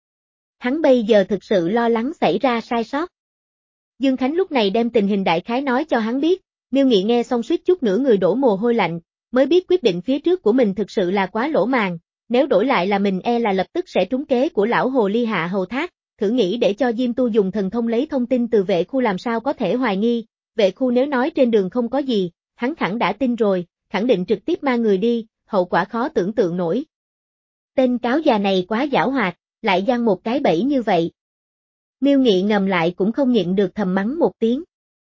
Hắn bây giờ thực sự lo lắng xảy ra sai sót. Dương Khánh lúc này đem tình hình đại khái nói cho hắn biết, Miêu Nghị nghe xong suýt chút nữa người đổ mồ hôi lạnh, mới biết quyết định phía trước của mình thực sự là quá lỗ màng, nếu đổi lại là mình e là lập tức sẽ trúng kế của lão hồ ly Hạ Hầu Thác, thử nghĩ để cho Diêm Tu dùng thần thông lấy thông tin từ vệ khu làm sao có thể hoài nghi, vệ khu nếu nói trên đường không có gì, hắn khẳng đã tin rồi, khẳng định trực tiếp mang người đi, hậu quả khó tưởng tượng nổi. Tên cáo già này quá giảo hoạt, lại giăng một cái bẫy như vậy. Miêu Nghị ngầm lại cũng không nhịn được thầm mắng một tiếng.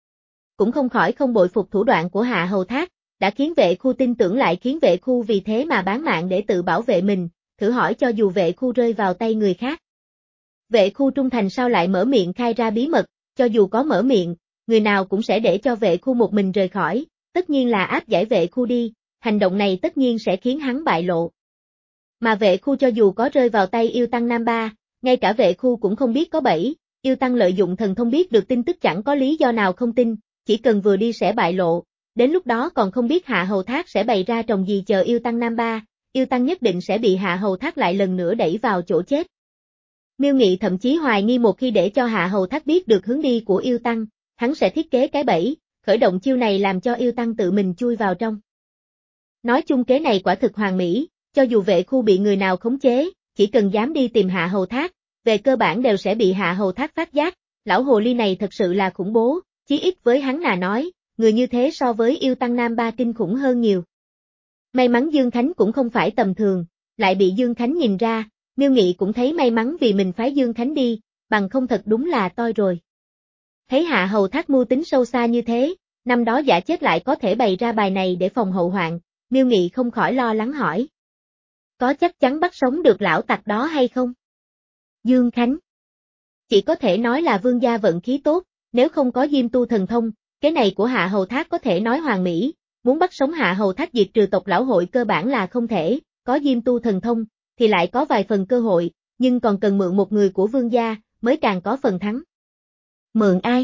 Cũng không khỏi không bội phục thủ đoạn của Hạ Hầu Thác, đã khiến vệ khu tin tưởng lại khiến vệ khu vì thế mà bán mạng để tự bảo vệ mình, thử hỏi cho dù vệ khu rơi vào tay người khác. Vệ khu trung thành sao lại mở miệng khai ra bí mật, cho dù có mở miệng, người nào cũng sẽ để cho vệ khu một mình rời khỏi, tất nhiên là áp giải vệ khu đi, hành động này tất nhiên sẽ khiến hắn bại lộ. Mà vệ khu cho dù có rơi vào tay yêu tăng Nam Ba, ngay cả vệ khu cũng không biết có bẫy, yêu tăng lợi dụng thần thông biết được tin tức chẳng có lý do nào không tin, chỉ cần vừa đi sẽ bại lộ, đến lúc đó còn không biết Hạ Hầu Thác sẽ bày ra trồng gì chờ yêu tăng Nam Ba, yêu tăng nhất định sẽ bị Hạ Hầu Thác lại lần nữa đẩy vào chỗ chết. Miêu Nghị thậm chí hoài nghi một khi để cho Hạ Hầu Thác biết được hướng đi của yêu tăng, hắn sẽ thiết kế cái bẫy, khởi động chiêu này làm cho yêu tăng tự mình chui vào trong. Nói chung kế này quả thực hoàn mỹ, cho dù vệ khu bị người nào khống chế, chỉ cần dám đi tìm Hạ Hầu Thác, về cơ bản đều sẽ bị Hạ Hầu Thác phát giác, lão hồ ly này thật sự là khủng bố, chí ít với hắn là nói, người như thế so với yêu tăng Nam Ba kinh khủng hơn nhiều. May mắn Dương Khánh cũng không phải tầm thường, lại bị Dương Khánh nhìn ra, Miêu Nghị cũng thấy may mắn vì mình phái Dương Khánh đi, bằng không thật đúng là toi rồi. Thấy Hạ Hầu Thác mưu tính sâu xa như thế, năm đó giả chết lại có thể bày ra bài này để phòng hậu hoạn, Miêu Nghị không khỏi lo lắng hỏi. Có chắc chắn bắt sống được lão tặc đó hay không? Dương Khánh. Chỉ có thể nói là vương gia vận khí tốt, nếu không có Diêm Tu thần thông, cái này của Hạ Hầu Thác có thể nói hoàn mỹ, muốn bắt sống Hạ Hầu Thác diệt trừ tộc lão hội cơ bản là không thể, có Diêm Tu thần thông, thì lại có vài phần cơ hội, nhưng còn cần mượn một người của vương gia, mới càng có phần thắng. Mượn ai?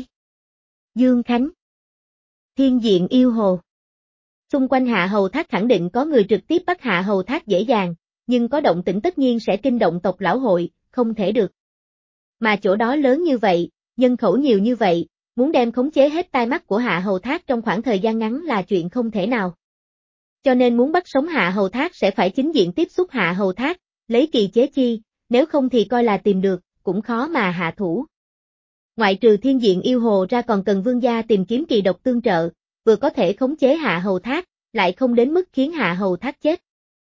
Dương Khánh. Thiên diện yêu hồ. Xung quanh Hạ Hầu Thác khẳng định có người trực tiếp bắt Hạ Hầu Thác dễ dàng, nhưng có động tĩnh tất nhiên sẽ kinh động tộc lão hội, không thể được. Mà chỗ đó lớn như vậy, nhân khẩu nhiều như vậy, muốn đem khống chế hết tai mắt của Hạ Hầu Thác trong khoảng thời gian ngắn là chuyện không thể nào. Cho nên muốn bắt sống Hạ Hầu Thác sẽ phải chính diện tiếp xúc Hạ Hầu Thác, lấy kỳ chế chi, nếu không thì coi là tìm được, cũng khó mà hạ thủ. Ngoại trừ thiên diện yêu hồ ra còn cần vương gia tìm kiếm kỳ độc tương trợ, vừa có thể khống chế Hạ Hầu Thác, lại không đến mức khiến Hạ Hầu Thác chết.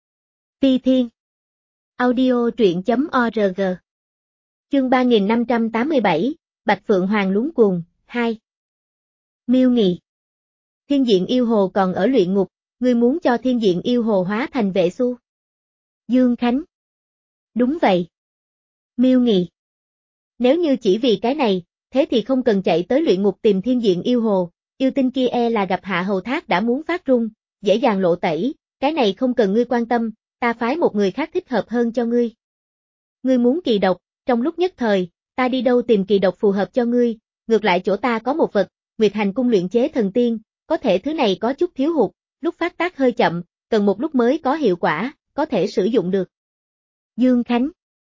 Phi Thiên. Audio truyện chấm org. Chương ba nghìn năm trăm tám mươi bảy, Bạch Phượng Hoàng luống cuồng, hai. Miêu Nghị. Thiên diện yêu hồ còn ở luyện ngục, ngươi muốn cho thiên diện yêu hồ hóa thành vệ xu. Dương Khánh. Đúng vậy. Miêu Nghị. Nếu như chỉ vì cái này, thế thì không cần chạy tới luyện ngục tìm thiên diện yêu hồ, yêu tinh kia e là gặp Hạ Hầu Thác đã muốn phát run, dễ dàng lộ tẩy, cái này không cần ngươi quan tâm, ta phái một người khác thích hợp hơn cho ngươi. Ngươi muốn kỳ độc, trong lúc nhất thời, ta đi đâu tìm kỳ độc phù hợp cho ngươi, ngược lại chỗ ta có một vật, Nguyệt Hành Cung luyện chế thần tiên, có thể thứ này có chút thiếu hụt, lúc phát tác hơi chậm, cần một lúc mới có hiệu quả, có thể sử dụng được. Dương Khánh.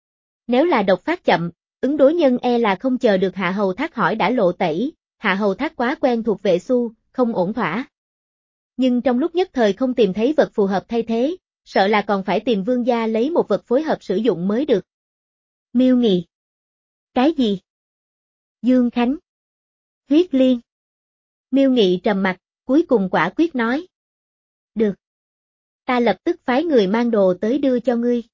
Nếu là độc phát chậm, ứng đối nhân e là không chờ được Hạ Hầu Thác hỏi đã lộ tẩy, Hạ Hầu Thác quá quen thuộc Vệ Xu, không ổn thỏa. Nhưng trong lúc nhất thời không tìm thấy vật phù hợp thay thế, sợ là còn phải tìm Vương gia lấy một vật phối hợp sử dụng mới được. Miêu Nghị. Cái gì? Dương Khánh. Huyết Liên. Miêu Nghị trầm mặt, cuối cùng quả quyết nói. Được. Ta lập tức phái người mang đồ tới đưa cho ngươi.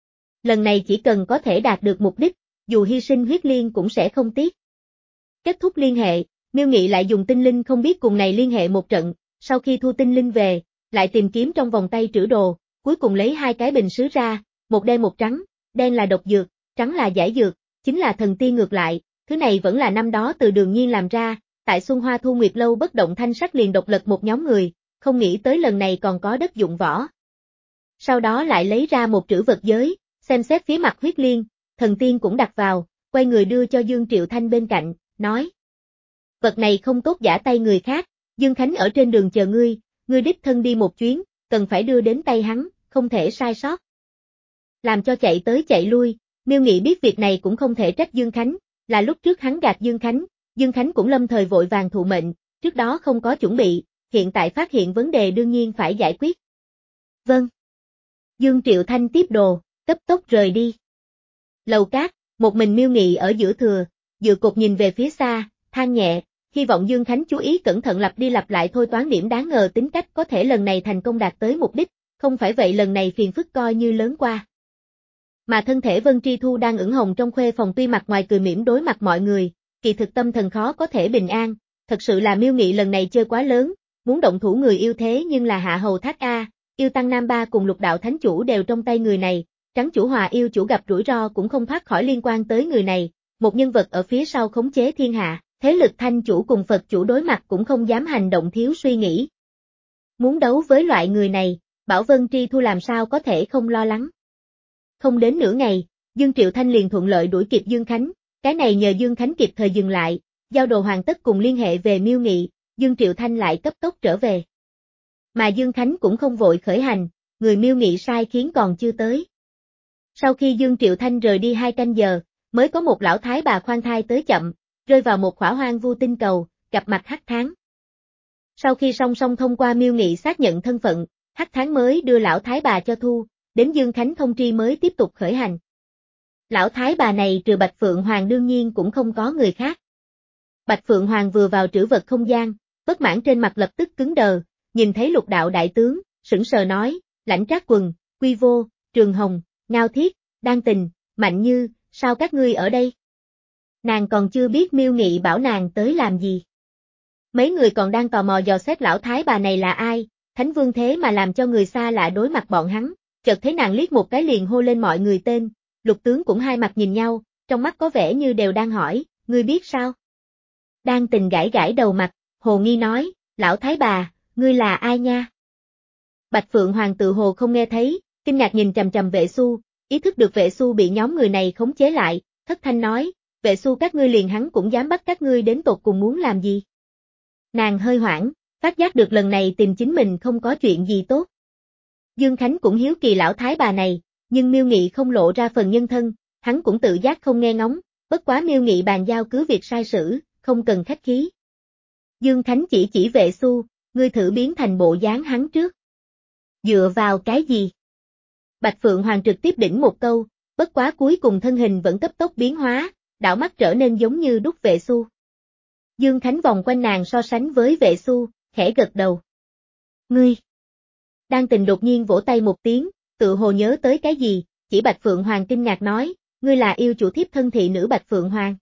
Lần này chỉ cần có thể đạt được mục đích, dù hy sinh huyết liên cũng sẽ không tiếc. Kết thúc liên hệ, Miêu Nghị lại dùng tinh linh không biết cùng này liên hệ một trận, sau khi thu tinh linh về, lại tìm kiếm trong vòng tay trữ đồ, cuối cùng lấy hai cái bình sứ ra, một đen một trắng, đen là độc dược, trắng là giải dược, chính là thần tiên ngược lại, thứ này vẫn là năm đó từ Đường Nhiên làm ra, tại Xuân Hoa Thu Nguyệt Lâu bất động thanh sắc liền độc lật một nhóm người, không nghĩ tới lần này còn có đất dụng võ. Sau đó lại lấy ra một trữ vật giới, xem xét phía mặt huyết liên, thần tiên cũng đặt vào, quay người đưa cho Dương Triệu Thanh bên cạnh, nói. Vật này không tốt giả tay người khác, Dương Khánh ở trên đường chờ ngươi, ngươi đích thân đi một chuyến, cần phải đưa đến tay hắn, không thể sai sót. Làm cho chạy tới chạy lui, Miêu Nghị biết việc này cũng không thể trách Dương Khánh, là lúc trước hắn gạt Dương Khánh, Dương Khánh cũng lâm thời vội vàng thụ mệnh, trước đó không có chuẩn bị, hiện tại phát hiện vấn đề đương nhiên phải giải quyết. Vâng. Dương Triệu Thanh tiếp đồ, cấp tốc rời đi. Lầu cát, một mình Miêu Nghị ở giữa thừa, dựa cột nhìn về phía xa, than nhẹ, hy vọng Dương Khánh chú ý cẩn thận lặp đi lặp lại thôi toán điểm đáng ngờ tính cách có thể lần này thành công đạt tới mục đích, không phải vậy lần này phiền phức coi như lớn qua. Mà thân thể Vân Tri Thu đang ửng hồng trong khuê phòng tuy mặt ngoài cười mỉm đối mặt mọi người, kỳ thực tâm thần khó có thể bình an, thật sự là Miêu Nghị lần này chơi quá lớn, muốn động thủ người yêu thế nhưng là Hạ Hầu Thác A, yêu tăng Nam Ba cùng Lục Đạo Thánh Chủ đều trong tay người này, Trắng Chủ Hòa yêu chủ gặp rủi ro cũng không thoát khỏi liên quan tới người này, một nhân vật ở phía sau khống chế thiên hạ, thế lực Thanh Chủ cùng Phật Chủ đối mặt cũng không dám hành động thiếu suy nghĩ. Muốn đấu với loại người này, Bảo Vân Tri Thu làm sao có thể không lo lắng. Không đến nửa ngày, Dương Triệu Thanh liền thuận lợi đuổi kịp Dương Khánh, cái này nhờ Dương Khánh kịp thời dừng lại, giao đồ hoàn tất cùng liên hệ về Miêu Nghị, Dương Triệu Thanh lại cấp tốc trở về. Mà Dương Khánh cũng không vội khởi hành, người Miêu Nghị sai khiến còn chưa tới. Sau khi Dương Triệu Thanh rời đi hai canh giờ, mới có một lão thái bà khoan thai tới chậm, rơi vào một khỏa hoang vu tinh cầu, gặp mặt Hắc Tháng. Sau khi song song thông qua Miêu Nghị xác nhận thân phận, Hắc Tháng mới đưa lão thái bà cho thu, đến Dương Khánh thông tri mới tiếp tục khởi hành. Lão thái bà này trừ Bạch Phượng Hoàng đương nhiên cũng không có người khác. Bạch Phượng Hoàng vừa vào trữ vật không gian, bất mãn trên mặt lập tức cứng đờ, nhìn thấy Lục Đạo đại tướng, sững sờ nói, Lãnh Trác Quần, Quy Vô, Trường Hồng, Ngao Thiết, Đan Tình, Mạnh Như, sao các ngươi ở đây? Nàng còn chưa biết Miêu Nghị bảo nàng tới làm gì. Mấy người còn đang tò mò dò xét lão thái bà này là ai, Thánh Vương thế mà làm cho người xa lạ đối mặt bọn hắn, chợt thấy nàng liếc một cái liền hô lên mọi người tên, Lục tướng cũng hai mặt nhìn nhau, trong mắt có vẻ như đều đang hỏi, ngươi biết sao? Đan Tình gãi gãi đầu mặt, hồ nghi nói, lão thái bà, ngươi là ai nha? Bạch Phượng Hoàng tự hồ không nghe thấy, kinh ngạc nhìn chằm chằm Vệ Xu, ý thức được Vệ Xu bị nhóm người này khống chế lại, thất thanh nói, Vệ Xu các ngươi liền hắn cũng dám bắt các ngươi đến tột cùng muốn làm gì? Nàng hơi hoảng, phát giác được lần này tìm chính mình không có chuyện gì tốt. Dương Khánh cũng hiếu kỳ lão thái bà này, nhưng Miêu Nghị không lộ ra phần nhân thân, hắn cũng tự giác không nghe ngóng, bất quá Miêu Nghị bàn giao cứ việc sai sử, không cần khách khí. Dương Khánh chỉ chỉ Vệ Xu, ngươi thử biến thành bộ dáng hắn trước. Dựa vào cái gì? Bạch Phượng Hoàng trực tiếp đỉnh một câu, bất quá cuối cùng thân hình vẫn cấp tốc biến hóa, đảo mắt trở nên giống như đúc Vệ Xu. Dương Khánh vòng quanh nàng so sánh với Vệ Xu, khẽ gật đầu. Ngươi! Đan Tình đột nhiên vỗ tay một tiếng, tự hồ nhớ tới cái gì, chỉ Bạch Phượng Hoàng kinh ngạc nói, ngươi là yêu chủ thiếp thân thị nữ Bạch Phượng Hoàng.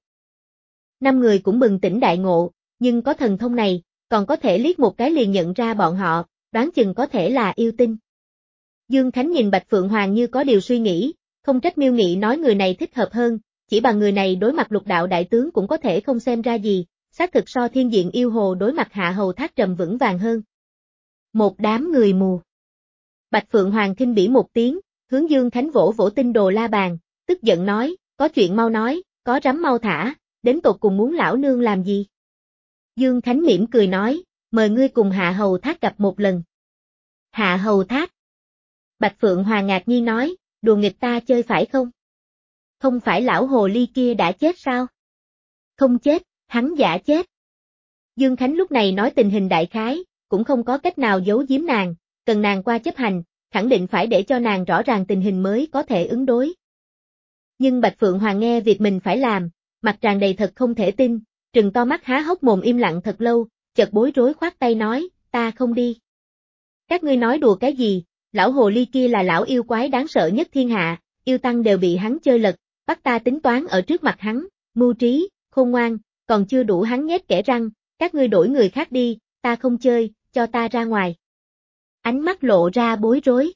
Năm người cũng bừng tỉnh đại ngộ, nhưng có thần thông này, còn có thể liếc một cái liền nhận ra bọn họ, đoán chừng có thể là yêu tinh. Dương Khánh nhìn Bạch Phượng Hoàng như có điều suy nghĩ, không trách Miêu Nghị nói người này thích hợp hơn, chỉ bằng người này đối mặt Lục Đạo đại tướng cũng có thể không xem ra gì, xác thực so thiên diện yêu hồ đối mặt Hạ Hầu Thác trầm vững vàng hơn. Một đám người mù. Bạch Phượng Hoàng khinh bỉ một tiếng, hướng Dương Khánh vỗ vỗ tinh đồ la bàn, tức giận nói, có chuyện mau nói, có rắm mau thả, đến tột cùng muốn lão nương làm gì? Dương Khánh mỉm cười nói, mời ngươi cùng Hạ Hầu Thác gặp một lần. Hạ Hầu Thác. Bạch Phượng Hoàng ngạc nhiên nói, đùa nghịch ta chơi phải không? Không phải lão hồ ly kia đã chết sao? Không chết, hắn giả chết. Dương Khánh lúc này nói tình hình đại khái, cũng không có cách nào giấu giếm nàng, cần nàng qua chấp hành, khẳng định phải để cho nàng rõ ràng tình hình mới có thể ứng đối. Nhưng Bạch Phượng Hoàng nghe việc mình phải làm, mặt tràn đầy thật không thể tin, trừng to mắt há hốc mồm im lặng thật lâu, chợt bối rối khoát tay nói, ta không đi. Các ngươi nói đùa cái gì, lão hồ ly kia là lão yêu quái đáng sợ nhất thiên hạ, yêu tăng đều bị hắn chơi lật, bắt ta tính toán ở trước mặt hắn, mưu trí, khôn ngoan, còn chưa đủ hắn nhét kẽ răng, các ngươi đổi người khác đi, ta không chơi, cho ta ra ngoài. Ánh mắt lộ ra bối rối.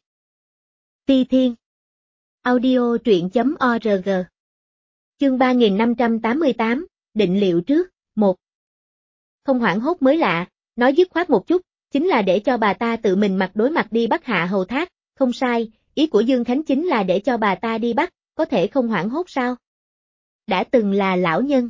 Phi Thiên. Audio truyện chấm org. Chương ba nghìn năm trăm tám mươi tám, định liệu trước, một. Không hoảng hốt mới lạ, nói dứt khoát một chút, chính là để cho bà ta tự mình mặt đối mặt đi bắt Hạ Hầu Thác, không sai, ý của Dương Khánh chính là để cho bà ta đi bắt, có thể không hoảng hốt sao? Đã từng là lão nhân.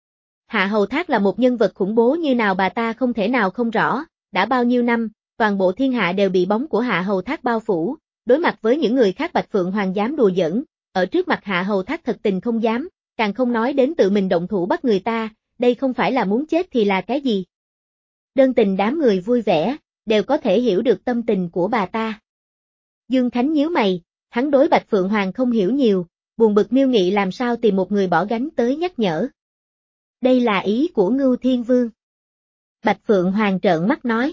Hạ Hầu Thác là một nhân vật khủng bố như nào bà ta không thể nào không rõ, đã bao nhiêu năm, toàn bộ thiên hạ đều bị bóng của Hạ Hầu Thác bao phủ, đối mặt với những người khác Bạch Phượng Hoàng dám đùa giỡn, ở trước mặt Hạ Hầu Thác thật tình không dám, càng không nói đến tự mình động thủ bắt người ta, đây không phải là muốn chết thì là cái gì. Đơn tình đám người vui vẻ, đều có thể hiểu được tâm tình của bà ta. Dương Khánh nhíu mày, hắn đối Bạch Phượng Hoàng không hiểu nhiều, buồn bực Miêu Nghị làm sao tìm một người bỏ gánh tới nhắc nhở. Đây là ý của Ngưu Thiên Vương. Bạch Phượng Hoàng trợn mắt nói.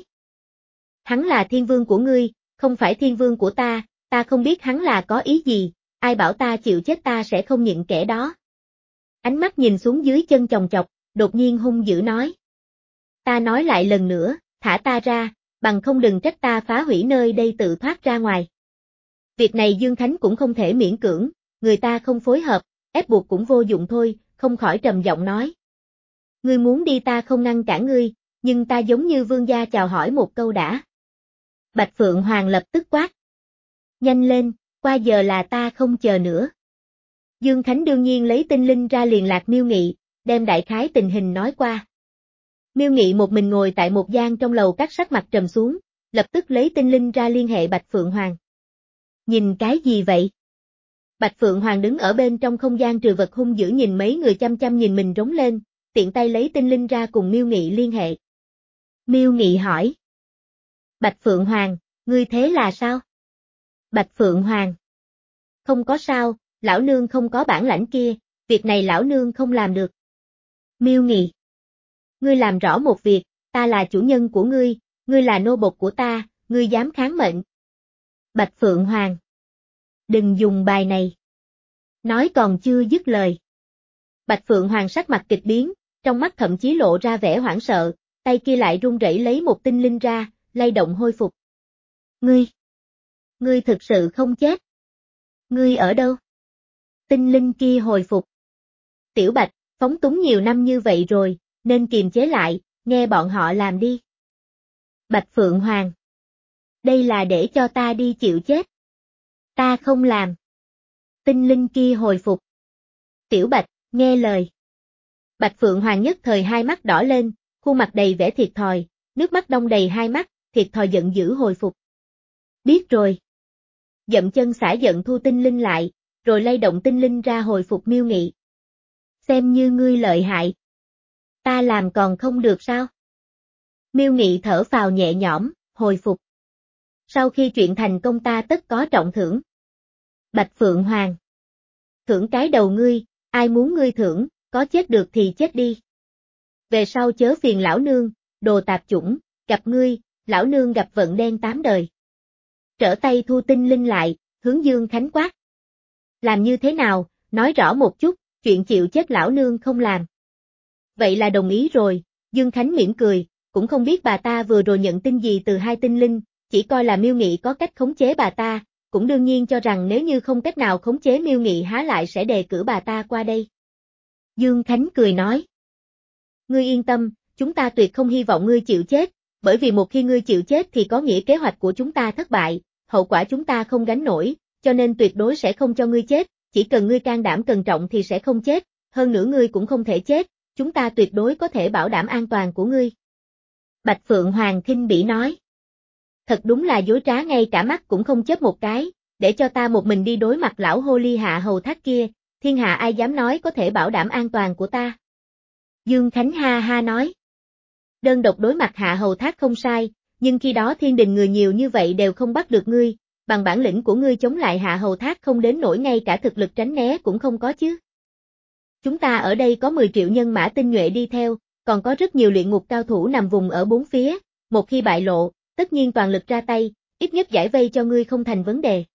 Hắn là thiên vương của ngươi, không phải thiên vương của ta, ta không biết hắn là có ý gì, ai bảo ta chịu chết ta sẽ không nhịn kẻ đó. Ánh mắt nhìn xuống dưới chân chồng chọc, đột nhiên hung dữ nói. Ta nói lại lần nữa, thả ta ra, bằng không đừng trách ta phá hủy nơi đây tự thoát ra ngoài. Việc này Dương Khánh cũng không thể miễn cưỡng, người ta không phối hợp, ép buộc cũng vô dụng thôi, không khỏi trầm giọng nói. Ngươi muốn đi ta không ngăn cản ngươi, nhưng ta giống như vương gia chào hỏi một câu đã. Bạch Phượng Hoàng lập tức quát. Nhanh lên, qua giờ là ta không chờ nữa. Dương Khánh đương nhiên lấy tinh linh ra liền lạc Miêu Nghị, đem đại khái tình hình nói qua. Miêu Nghị một mình ngồi tại một gian trong lầu các sắc mặt trầm xuống, lập tức lấy tinh linh ra liên hệ Bạch Phượng Hoàng. Nhìn cái gì vậy? Bạch Phượng Hoàng đứng ở bên trong không gian trừ vật hung dữ nhìn mấy người chăm chăm nhìn mình rống lên, tiện tay lấy tinh linh ra cùng Miêu Nghị liên hệ. Miêu Nghị hỏi. Bạch Phượng Hoàng, ngươi thế là sao? Bạch Phượng Hoàng. Không có sao, lão nương không có bản lãnh kia, việc này lão nương không làm được. Miêu Nghị. Ngươi làm rõ một việc, ta là chủ nhân của ngươi, ngươi là nô bộc của ta, ngươi dám kháng mệnh. Bạch Phượng Hoàng. Đừng dùng bài này. Nói còn chưa dứt lời. Bạch Phượng Hoàng sắc mặt kịch biến, trong mắt thậm chí lộ ra vẻ hoảng sợ, tay kia lại run rẩy lấy một tinh linh ra, lay động hồi phục. Ngươi! Ngươi thực sự không chết? Ngươi ở đâu? Tinh linh kia hồi phục. Tiểu Bạch, phóng túng nhiều năm như vậy rồi, nên kiềm chế lại, nghe bọn họ làm đi. Bạch Phượng Hoàng. Đây là để cho ta đi chịu chết. Ta không làm. Tinh linh kia hồi phục. Tiểu Bạch, nghe lời. Bạch Phượng Hoàng nhất thời hai mắt đỏ lên, khuôn mặt đầy vẻ thiệt thòi, nước mắt đong đầy hai mắt, thiệt thòi giận dữ hồi phục. Biết rồi. Dậm chân xả giận thu tinh linh lại, rồi lay động tinh linh ra hồi phục Miêu Nghị. Xem như ngươi lợi hại. Ta làm còn không được sao? Miêu Nghị thở phào nhẹ nhõm, hồi phục. Sau khi chuyện thành công ta tất có trọng thưởng. Bạch Phượng Hoàng. Thưởng cái đầu ngươi, ai muốn ngươi thưởng, có chết được thì chết đi. Về sau chớ phiền lão nương, đồ tạp chủng, gặp ngươi, lão nương gặp vận đen tám đời. Trở tay thu tinh linh lại, hướng Dương Khánh quát. Làm như thế nào, nói rõ một chút, chuyện chịu chết lão nương không làm. Vậy là đồng ý rồi, Dương Khánh mỉm cười, cũng không biết bà ta vừa rồi nhận tin gì từ hai tinh linh, chỉ coi là Miêu Nghị có cách khống chế bà ta, cũng đương nhiên cho rằng nếu như không cách nào khống chế Miêu Nghị há lại sẽ đề cử bà ta qua đây. Dương Khánh cười nói. Ngươi yên tâm, chúng ta tuyệt không hy vọng ngươi chịu chết, bởi vì một khi ngươi chịu chết thì có nghĩa kế hoạch của chúng ta thất bại, hậu quả chúng ta không gánh nổi, cho nên tuyệt đối sẽ không cho ngươi chết, chỉ cần ngươi can đảm cẩn trọng thì sẽ không chết, hơn nữa ngươi cũng không thể chết, chúng ta tuyệt đối có thể bảo đảm an toàn của ngươi. Bạch Phượng Hoàng khinh bỉ nói. Thật đúng là dối trá, ngay cả mắt cũng không chớp một cái, để cho ta một mình đi đối mặt lão hồ ly Hạ Hầu Thác kia, thiên hạ ai dám nói có thể bảo đảm an toàn của ta. Dương Khánh ha ha nói. Đơn độc đối mặt Hạ Hầu Thác không sai, nhưng khi đó thiên đình người nhiều như vậy đều không bắt được ngươi, bằng bản lĩnh của ngươi chống lại Hạ Hầu Thác không đến nỗi ngay cả thực lực tránh né cũng không có chứ. Chúng ta ở đây có mười triệu nhân mã tinh nhuệ đi theo, còn có rất nhiều luyện ngục cao thủ nằm vùng ở bốn phía, một khi bại lộ, tất nhiên toàn lực ra tay, ít nhất giải vây cho ngươi không thành vấn đề.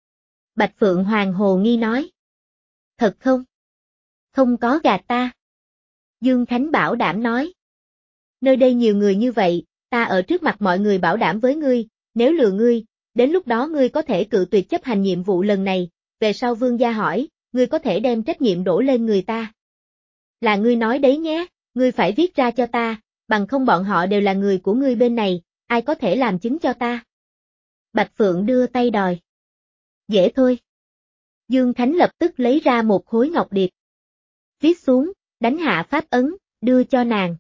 Bạch Phượng Hoàng hồ nghi nói. Thật không? Không có gạt ta. Dương Khánh bảo đảm nói. Nơi đây nhiều người như vậy, ta ở trước mặt mọi người bảo đảm với ngươi, nếu lừa ngươi, đến lúc đó ngươi có thể cự tuyệt chấp hành nhiệm vụ lần này, về sau vương gia hỏi, ngươi có thể đem trách nhiệm đổ lên người ta. Là ngươi nói đấy nhé, ngươi phải viết ra cho ta, bằng không bọn họ đều là người của ngươi bên này, ai có thể làm chứng cho ta. Bạch Phượng đưa tay đòi. Dễ thôi. Dương Khánh lập tức lấy ra một khối ngọc điệp. Viết xuống, đánh hạ pháp ấn, đưa cho nàng.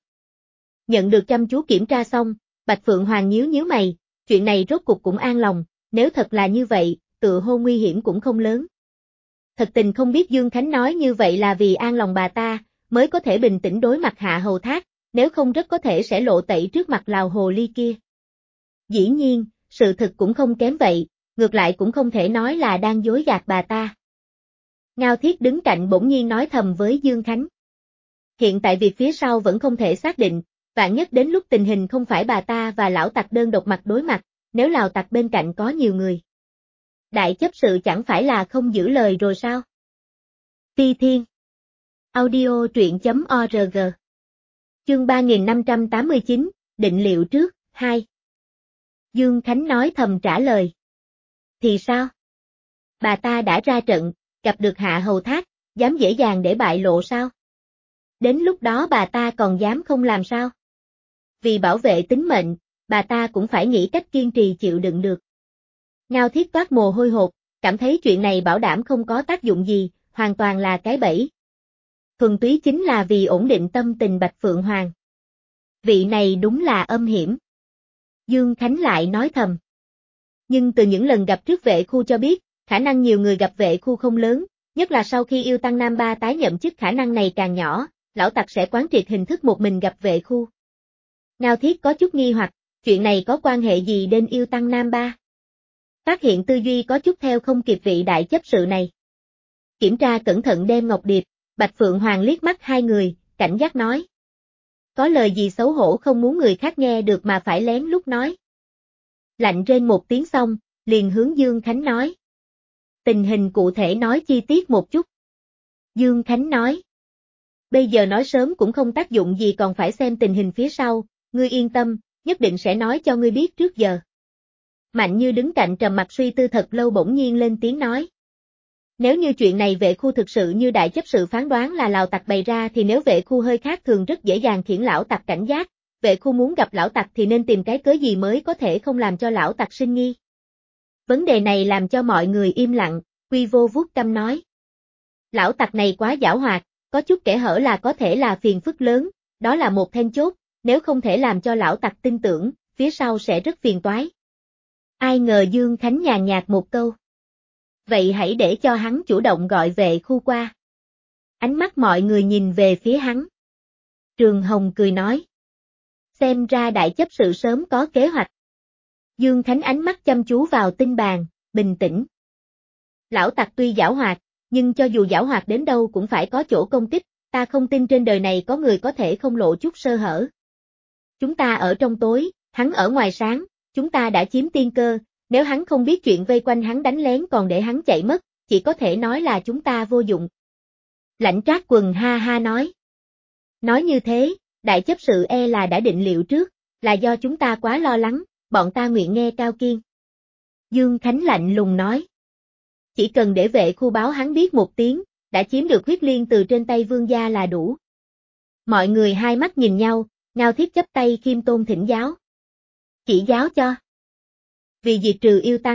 Nhận được chăm chú kiểm tra xong, Bạch Phượng Hoàng nhíu nhíu mày, chuyện này rốt cục cũng an lòng, nếu thật là như vậy, tựa hồ nguy hiểm cũng không lớn. Thật tình không biết Dương Khánh nói như vậy là vì an lòng bà ta, mới có thể bình tĩnh đối mặt Hạ Hầu Thác, nếu không rất có thể sẽ lộ tẩy trước mặt lào hồ ly kia. Dĩ nhiên, sự thực cũng không kém vậy, ngược lại cũng không thể nói là đang dối gạt bà ta. Ngao Thiết đứng cạnh bỗng nhiên nói thầm với Dương Khánh. Hiện tại việc phía sau vẫn không thể xác định, vạn nhất đến lúc tình hình không phải bà ta và lão tặc đơn độc mặt đối mặt, nếu lão tặc bên cạnh có nhiều người. Đại chấp sự chẳng phải là không giữ lời rồi sao? Phi Thiên Audio truyện.org Chương ba nghìn năm trăm tám mươi chín, định liệu trước, hai. Dương Khánh nói thầm trả lời. Thì sao? Bà ta đã ra trận, gặp được Hạ Hầu Thác, dám dễ dàng để bại lộ sao? Đến lúc đó bà ta còn dám không làm sao? Vì bảo vệ tính mệnh, bà ta cũng phải nghĩ cách kiên trì chịu đựng được. Ngao Thiết toát mồ hôi hột, cảm thấy chuyện này bảo đảm không có tác dụng gì, hoàn toàn là cái bẫy. Thuần túy chính là vì ổn định tâm tình Bạch Phượng Hoàng. Vị này đúng là âm hiểm. Dương Khánh lại nói thầm. Nhưng từ những lần gặp trước vệ khu cho biết, khả năng nhiều người gặp vệ khu không lớn, nhất là sau khi yêu tăng Nam Ba tái nhậm chức khả năng này càng nhỏ, lão tặc sẽ quán triệt hình thức một mình gặp vệ khu. Ngao Thiết có chút nghi hoặc, chuyện này có quan hệ gì đến yêu tăng Nam Ba? Phát hiện tư duy có chút theo không kịp vị đại chấp sự này. Kiểm tra cẩn thận đem ngọc điệp, Bạch Phượng Hoàng liếc mắt hai người, cảnh giác nói. Có lời gì xấu hổ không muốn người khác nghe được mà phải lén lút nói. Lạnh rên một tiếng xong, liền hướng Dương Khánh nói. Tình hình cụ thể nói chi tiết một chút. Dương Khánh nói. Bây giờ nói sớm cũng không tác dụng gì, còn phải xem tình hình phía sau, ngươi yên tâm, nhất định sẽ nói cho ngươi biết trước giờ. Mạnh Như đứng cạnh trầm mặt suy tư thật lâu bỗng nhiên lên tiếng nói. Nếu như chuyện này vệ khu thực sự như đại chấp sự phán đoán là lão tặc bày ra thì nếu vệ khu hơi khác thường rất dễ dàng khiến lão tặc cảnh giác, vệ khu muốn gặp lão tặc thì nên tìm cái cớ gì mới có thể không làm cho lão tặc sinh nghi. Vấn đề này làm cho mọi người im lặng, Quy Vô vuốt cằm nói. Lão tặc này quá giảo hoạt, có chút kẽ hở là có thể là phiền phức lớn, đó là một then chốt, nếu không thể làm cho lão tặc tin tưởng, phía sau sẽ rất phiền toái. Ai ngờ Dương Khánh nhàn nhạt một câu. Vậy hãy để cho hắn chủ động gọi vệ khu qua. Ánh mắt mọi người nhìn về phía hắn. Trường Hồng cười nói. Xem ra đại chấp sự sớm có kế hoạch. Dương Khánh ánh mắt chăm chú vào tinh bàn, bình tĩnh. Lão tặc tuy giảo hoạt, nhưng cho dù giảo hoạt đến đâu cũng phải có chỗ công kích, ta không tin trên đời này có người có thể không lộ chút sơ hở. Chúng ta ở trong tối, hắn ở ngoài sáng, chúng ta đã chiếm tiên cơ, nếu hắn không biết chuyện vây quanh hắn đánh lén còn để hắn chạy mất, chỉ có thể nói là chúng ta vô dụng. Lãnh Trác Quần ha ha nói. Nói như thế, đại chấp sự e là đã định liệu trước, là do chúng ta quá lo lắng, bọn ta nguyện nghe Cao Kiên. Dương Khánh lạnh lùng nói. Chỉ cần để vệ khu báo hắn biết một tiếng, đã chiếm được huyết liên từ trên tay vương gia là đủ. Mọi người hai mắt nhìn nhau, Ngao Thiết chắp tay khiêm tôn thỉnh giáo. Chỉ giáo cho. Vì diệt trừ yêu tăng,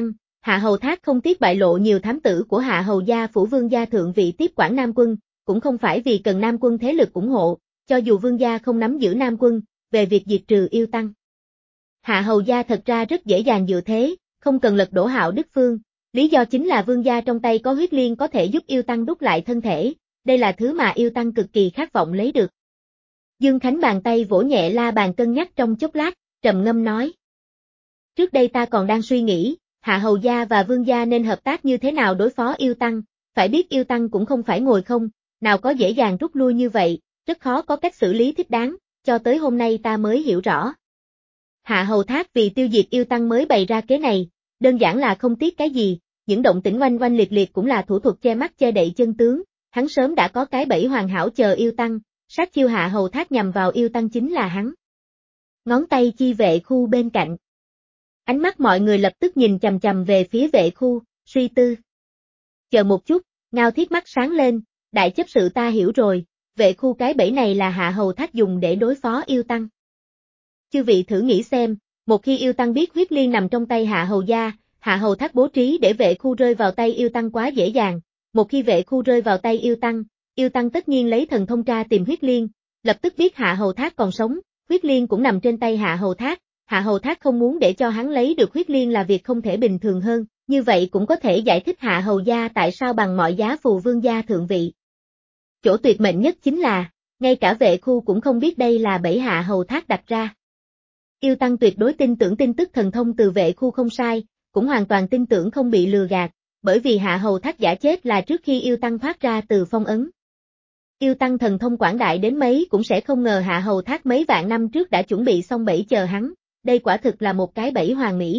Hạ Hầu Thác không tiếc bại lộ nhiều thám tử của Hạ Hầu gia phủ vương gia thượng vị tiếp quản Nam quân, cũng không phải vì cần Nam quân thế lực ủng hộ, cho dù vương gia không nắm giữ Nam quân, về việc diệt trừ yêu tăng. Hạ Hầu gia thật ra rất dễ dàng dựa thế, không cần lật đổ Hạo Đức Phương, lý do chính là vương gia trong tay có huyết liên có thể giúp yêu tăng đúc lại thân thể, đây là thứ mà yêu tăng cực kỳ khát vọng lấy được. Dương Khánh bàn tay vỗ nhẹ la bàn cân nhắc trong chốc lát, trầm ngâm nói. Trước đây ta còn đang suy nghĩ, Hạ Hầu gia và vương gia nên hợp tác như thế nào đối phó yêu tăng, phải biết yêu tăng cũng không phải ngồi không, nào có dễ dàng rút lui như vậy, rất khó có cách xử lý thích đáng, cho tới hôm nay ta mới hiểu rõ. Hạ Hầu Thác vì tiêu diệt yêu tăng mới bày ra kế này, đơn giản là không tiếc cái gì, những động tĩnh oanh oanh liệt liệt cũng là thủ thuật che mắt che đậy chân tướng, hắn sớm đã có cái bẫy hoàn hảo chờ yêu tăng, sát chiêu Hạ Hầu Thác nhằm vào yêu tăng chính là hắn. Ngón tay chi vệ khu bên cạnh. Ánh mắt mọi người lập tức nhìn chằm chằm về phía vệ khu, suy tư. Chờ một chút, Ngao Thiết mắt sáng lên, đại chấp sự ta hiểu rồi, vệ khu cái bẫy này là Hạ Hầu Thác dùng để đối phó yêu tăng. Chư vị thử nghĩ xem, một khi yêu tăng biết huyết liên nằm trong tay Hạ Hầu gia, Hạ Hầu Thác bố trí để vệ khu rơi vào tay yêu tăng quá dễ dàng, một khi vệ khu rơi vào tay yêu tăng, yêu tăng tất nhiên lấy thần thông tra tìm huyết liên, lập tức biết Hạ Hầu Thác còn sống, huyết liên cũng nằm trên tay Hạ Hầu Thác, Hạ Hầu Thác không muốn để cho hắn lấy được huyết liên là việc không thể bình thường hơn, như vậy cũng có thể giải thích Hạ Hầu gia tại sao bằng mọi giá phù vương gia thượng vị. Chỗ tuyệt mệnh nhất chính là, ngay cả vệ khu cũng không biết đây là bẫy Hạ Hầu Thác đặt ra. Yêu tăng tuyệt đối tin tưởng tin tức thần thông từ vệ khu không sai, cũng hoàn toàn tin tưởng không bị lừa gạt, bởi vì Hạ Hầu Thác giả chết là trước khi yêu tăng thoát ra từ phong ấn. Yêu tăng thần thông quảng đại đến mấy cũng sẽ không ngờ Hạ Hầu Thác mấy vạn năm trước đã chuẩn bị xong bẫy chờ hắn, đây quả thực là một cái bẫy hoàn mỹ.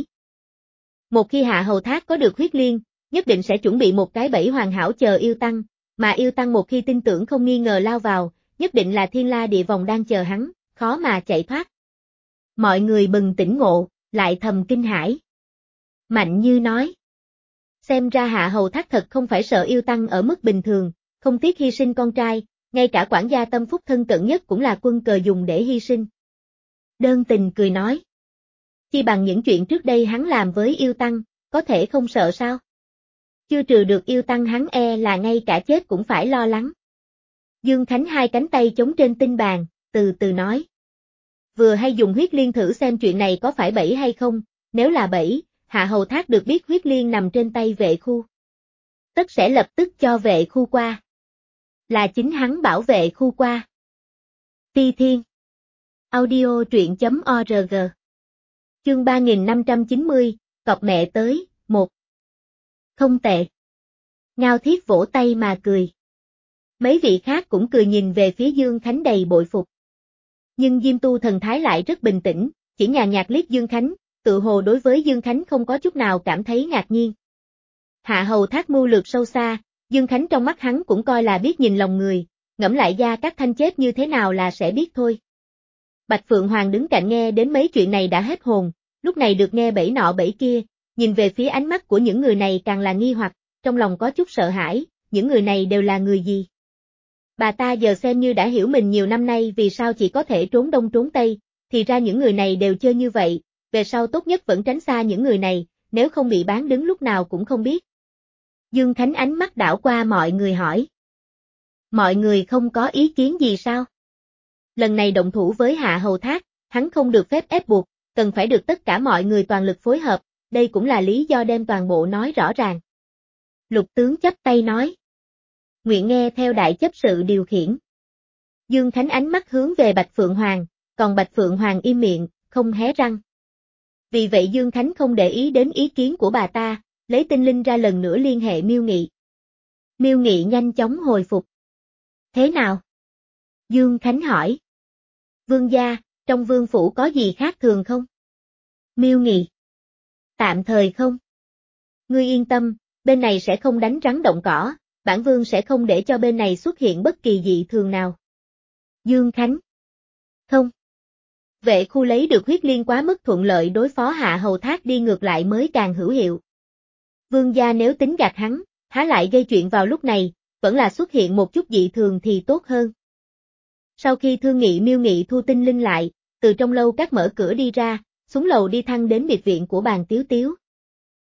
Một khi Hạ Hầu Thác có được huyết liên, nhất định sẽ chuẩn bị một cái bẫy hoàn hảo chờ yêu tăng, mà yêu tăng một khi tin tưởng không nghi ngờ lao vào, nhất định là thiên la địa vòng đang chờ hắn, khó mà chạy thoát. Mọi người bừng tỉnh ngộ, lại thầm kinh hãi. Mạnh Như nói. Xem ra Hạ Hầu Thác thật không phải sợ yêu tăng ở mức bình thường, không tiếc hy sinh con trai, ngay cả quản gia tâm phúc thân cận nhất cũng là quân cờ dùng để hy sinh. Đơn Tình cười nói. Chi bằng những chuyện trước đây hắn làm với yêu tăng, có thể không sợ sao? Chưa trừ được yêu tăng hắn e là ngay cả chết cũng phải lo lắng. Dương Khánh hai cánh tay chống trên tinh bàn, từ từ nói. Vừa hay dùng huyết liên thử xem chuyện này có phải bẫy hay không, nếu là bẫy, Hạ Hầu Thác được biết huyết liên nằm trên tay vệ khu. Tất sẽ lập tức cho vệ khu qua. Là chính hắn bảo vệ khu qua. Ti Thiên. Audio truyện chấm org. Chương ba nghìn năm trăm chín mươi, cọc mẹ tới, một. Không tệ. Ngao Thiết vỗ tay mà cười. Mấy vị khác cũng cười nhìn về phía Dương Khánh đầy bội phục. Nhưng Diêm Tu thần thái lại rất bình tĩnh, chỉ nhàn nhạt liếc Dương Khánh, tự hồ đối với Dương Khánh không có chút nào cảm thấy ngạc nhiên. Hạ Hầu Thác mưu lược sâu xa, Dương Khánh trong mắt hắn cũng coi là biết nhìn lòng người, ngẫm lại Gia Cát Thanh chết như thế nào là sẽ biết thôi. Bạch Phượng Hoàng đứng cạnh nghe đến mấy chuyện này đã hết hồn, lúc này được nghe bẫy nọ bẫy kia, nhìn về phía ánh mắt của những người này càng là nghi hoặc, trong lòng có chút sợ hãi, những người này đều là người gì? Bà ta giờ xem như đã hiểu mình nhiều năm nay vì sao chỉ có thể trốn đông trốn tây, thì ra những người này đều chơi như vậy, về sau tốt nhất vẫn tránh xa những người này, nếu không bị bán đứng lúc nào cũng không biết. Dương Khánh ánh mắt đảo qua mọi người hỏi. Mọi người không có ý kiến gì sao? Lần này động thủ với Hạ Hầu Thác, hắn không được phép ép buộc, cần phải được tất cả mọi người toàn lực phối hợp, đây cũng là lý do đem toàn bộ nói rõ ràng. Lục tướng chắp tay nói. Nguyện nghe theo đại chấp sự điều khiển. Dương Khánh ánh mắt hướng về Bạch Phượng Hoàng, còn Bạch Phượng Hoàng im miệng, không hé răng. Vì vậy Dương Khánh không để ý đến ý kiến của bà ta, lấy tinh linh ra lần nữa liên hệ Miêu Nghị. Miêu Nghị nhanh chóng hồi phục. Thế nào? Dương Khánh hỏi. Vương gia, trong vương phủ có gì khác thường không? Miêu Nghị. Tạm thời không. Ngươi yên tâm, bên này sẽ không đánh rắn động cỏ, bản vương sẽ không để cho bên này xuất hiện bất kỳ dị thường nào. Dương Khánh. Không. Vệ khu lấy được huyết liên quá mức thuận lợi đối phó Hạ Hầu Thác đi ngược lại mới càng hữu hiệu. Vương gia nếu tính gạt hắn, há lại gây chuyện vào lúc này, vẫn là xuất hiện một chút dị thường thì tốt hơn. Sau khi thương nghị Miêu Nghị thu tinh linh lại, từ trong lâu các mở cửa đi ra, xuống lầu đi thăng đến biệt viện của Bàn Tiếu Tiếu.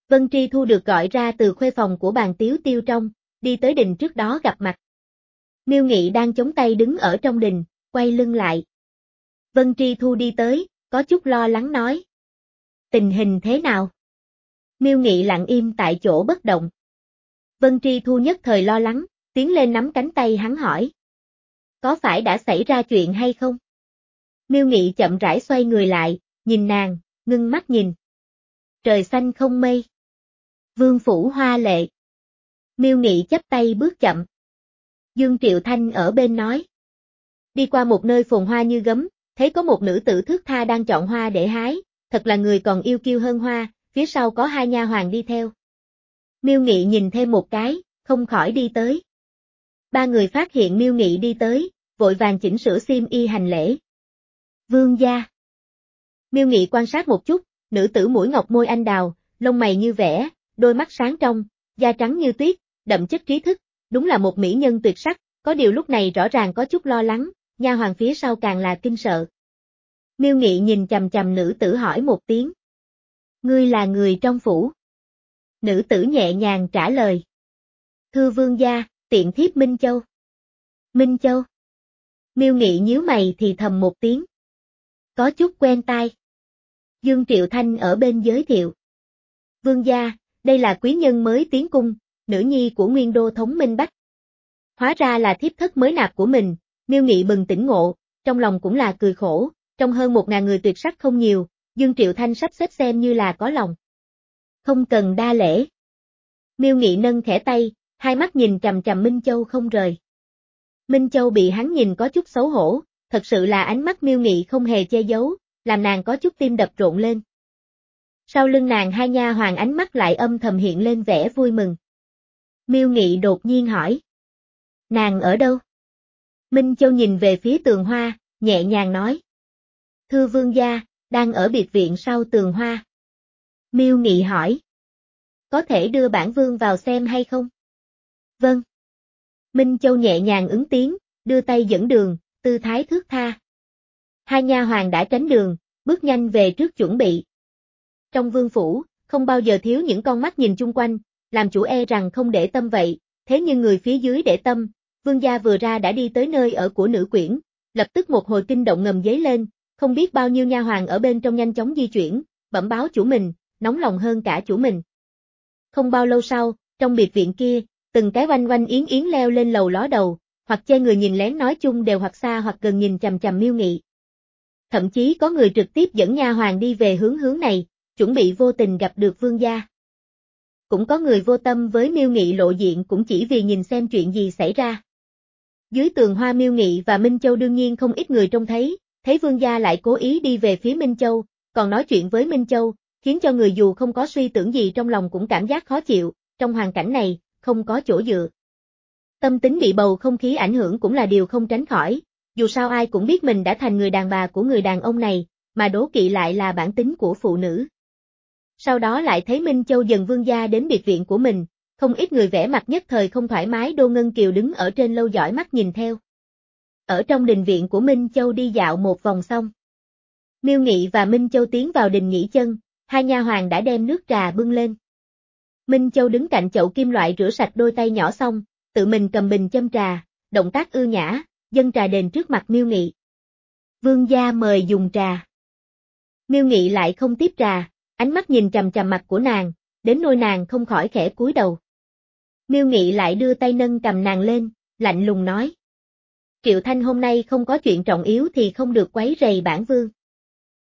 Vân Tri Thu được gọi ra từ khuê phòng của bàn tiếu tiêu trong, đi tới đình trước đó gặp mặt. Miêu Nghị đang chống tay đứng ở trong đình, quay lưng lại. Vân Tri Thu đi tới, có chút lo lắng nói. Tình hình thế nào? Miêu Nghị lặng im tại chỗ bất động. Vân Tri Thu nhất thời lo lắng, tiến lên nắm cánh tay hắn hỏi. Có phải đã xảy ra chuyện hay không? Miêu Nghị chậm rãi xoay người lại, nhìn nàng, ngưng mắt nhìn. Trời xanh không mây. Vương phủ hoa lệ. Miêu Nghị chắp tay bước chậm. Dương Triệu Thanh ở bên nói. Đi qua một nơi phồn hoa như gấm, thấy có một nữ tử thước tha đang chọn hoa để hái, thật là người còn yêu kiêu hơn hoa, phía sau có hai nha hoàn đi theo. Miêu Nghị nhìn thêm một cái, không khỏi đi tới. Ba người phát hiện Miêu Nghị đi tới, vội vàng chỉnh sửa xiêm y hành lễ. Vương gia. Miêu Nghị quan sát một chút, nữ tử mũi ngọc môi anh đào, lông mày như vẽ, đôi mắt sáng trong, da trắng như tuyết, đậm chất trí thức, đúng là một mỹ nhân tuyệt sắc, có điều lúc này rõ ràng có chút lo lắng, nha hoàn phía sau càng là kinh sợ. Miêu Nghị nhìn chằm chằm nữ tử hỏi một tiếng. Ngươi là người trong phủ. Nữ tử nhẹ nhàng trả lời. Thưa vương gia, tiện thiếp Minh Châu. Minh Châu. Miêu Nghị nhíu mày thì thầm một tiếng. Có chút quen tai. Dương Triệu Thanh ở bên giới thiệu. Vương gia, đây là quý nhân mới tiến cung, nữ nhi của nguyên đô thống Minh Bách. Hóa ra là thiếp thất mới nạp của mình, Miêu Nghị bừng tỉnh ngộ, trong lòng cũng là cười khổ, trong hơn một ngàn người tuyệt sắc không nhiều, Dương Triệu Thanh sắp xếp xem như là có lòng. Không cần đa lễ. Miêu Nghị nâng khẽ tay, hai mắt nhìn chằm chằm Minh Châu không rời. Minh Châu bị hắn nhìn có chút xấu hổ, thật sự là ánh mắt Miêu Nghị không hề che giấu, làm nàng có chút tim đập rộn lên. Sau lưng nàng hai nha hoàn ánh mắt lại âm thầm hiện lên vẻ vui mừng. Miêu Nghị đột nhiên hỏi. Nàng ở đâu? Minh Châu nhìn về phía tường hoa, nhẹ nhàng nói. Thưa vương gia, đang ở biệt viện sau tường hoa. Miêu Nghị hỏi. Có thể đưa bản vương vào xem hay không? Vâng. Minh Châu nhẹ nhàng ứng tiếng, đưa tay dẫn đường, tư thái thước tha. Hai nha hoàn đã tránh đường, bước nhanh về trước chuẩn bị. Trong vương phủ, không bao giờ thiếu những con mắt nhìn chung quanh, làm chủ e rằng không để tâm vậy, thế nhưng người phía dưới để tâm, vương gia vừa ra đã đi tới nơi ở của nữ quyển, lập tức một hồi kinh động ngầm dấy lên, không biết bao nhiêu nha hoàn ở bên trong nhanh chóng di chuyển, bẩm báo chủ mình, nóng lòng hơn cả chủ mình. Không bao lâu sau, trong biệt viện kia, từng cái oanh oanh yến yến leo lên lầu ló đầu, hoặc chê người nhìn lén nói chung đều hoặc xa hoặc gần nhìn chằm chằm Miêu Nghị. Thậm chí có người trực tiếp dẫn nha hoàn đi về hướng hướng này, chuẩn bị vô tình gặp được vương gia. Cũng có người vô tâm với Miêu Nghị lộ diện cũng chỉ vì nhìn xem chuyện gì xảy ra. Dưới tường hoa Miêu Nghị và Minh Châu đương nhiên không ít người trông thấy, thấy vương gia lại cố ý đi về phía Minh Châu, còn nói chuyện với Minh Châu, khiến cho người dù không có suy tưởng gì trong lòng cũng cảm giác khó chịu, trong hoàn cảnh này, không có chỗ dựa. Tâm tính bị bầu không khí ảnh hưởng cũng là điều không tránh khỏi, dù sao ai cũng biết mình đã thành người đàn bà của người đàn ông này, mà đố kỵ lại là bản tính của phụ nữ. Sau đó lại thấy Minh Châu dần vương gia đến biệt viện của mình, không ít người vẻ mặt nhất thời không thoải mái. Đô Ngân Kiều đứng ở trên lâu dõi mắt nhìn theo. Ở trong đình viện của Minh Châu đi dạo một vòng xong. Miêu Nghị và Minh Châu tiến vào đình nghỉ chân, hai nha hoàn đã đem nước trà bưng lên. Minh Châu đứng cạnh chậu kim loại rửa sạch đôi tay nhỏ xong, tự mình cầm bình châm trà, động tác ưu nhã, dâng trà đền trước mặt Miêu Nghị. Vương gia mời dùng trà. Miêu Nghị lại không tiếp trà, ánh mắt nhìn chằm chằm mặt của nàng, đến nỗi nàng không khỏi khẽ cúi đầu. Miêu Nghị lại đưa tay nâng cầm nàng lên, lạnh lùng nói. Triệu Thanh hôm nay không có chuyện trọng yếu thì không được quấy rầy bản vương.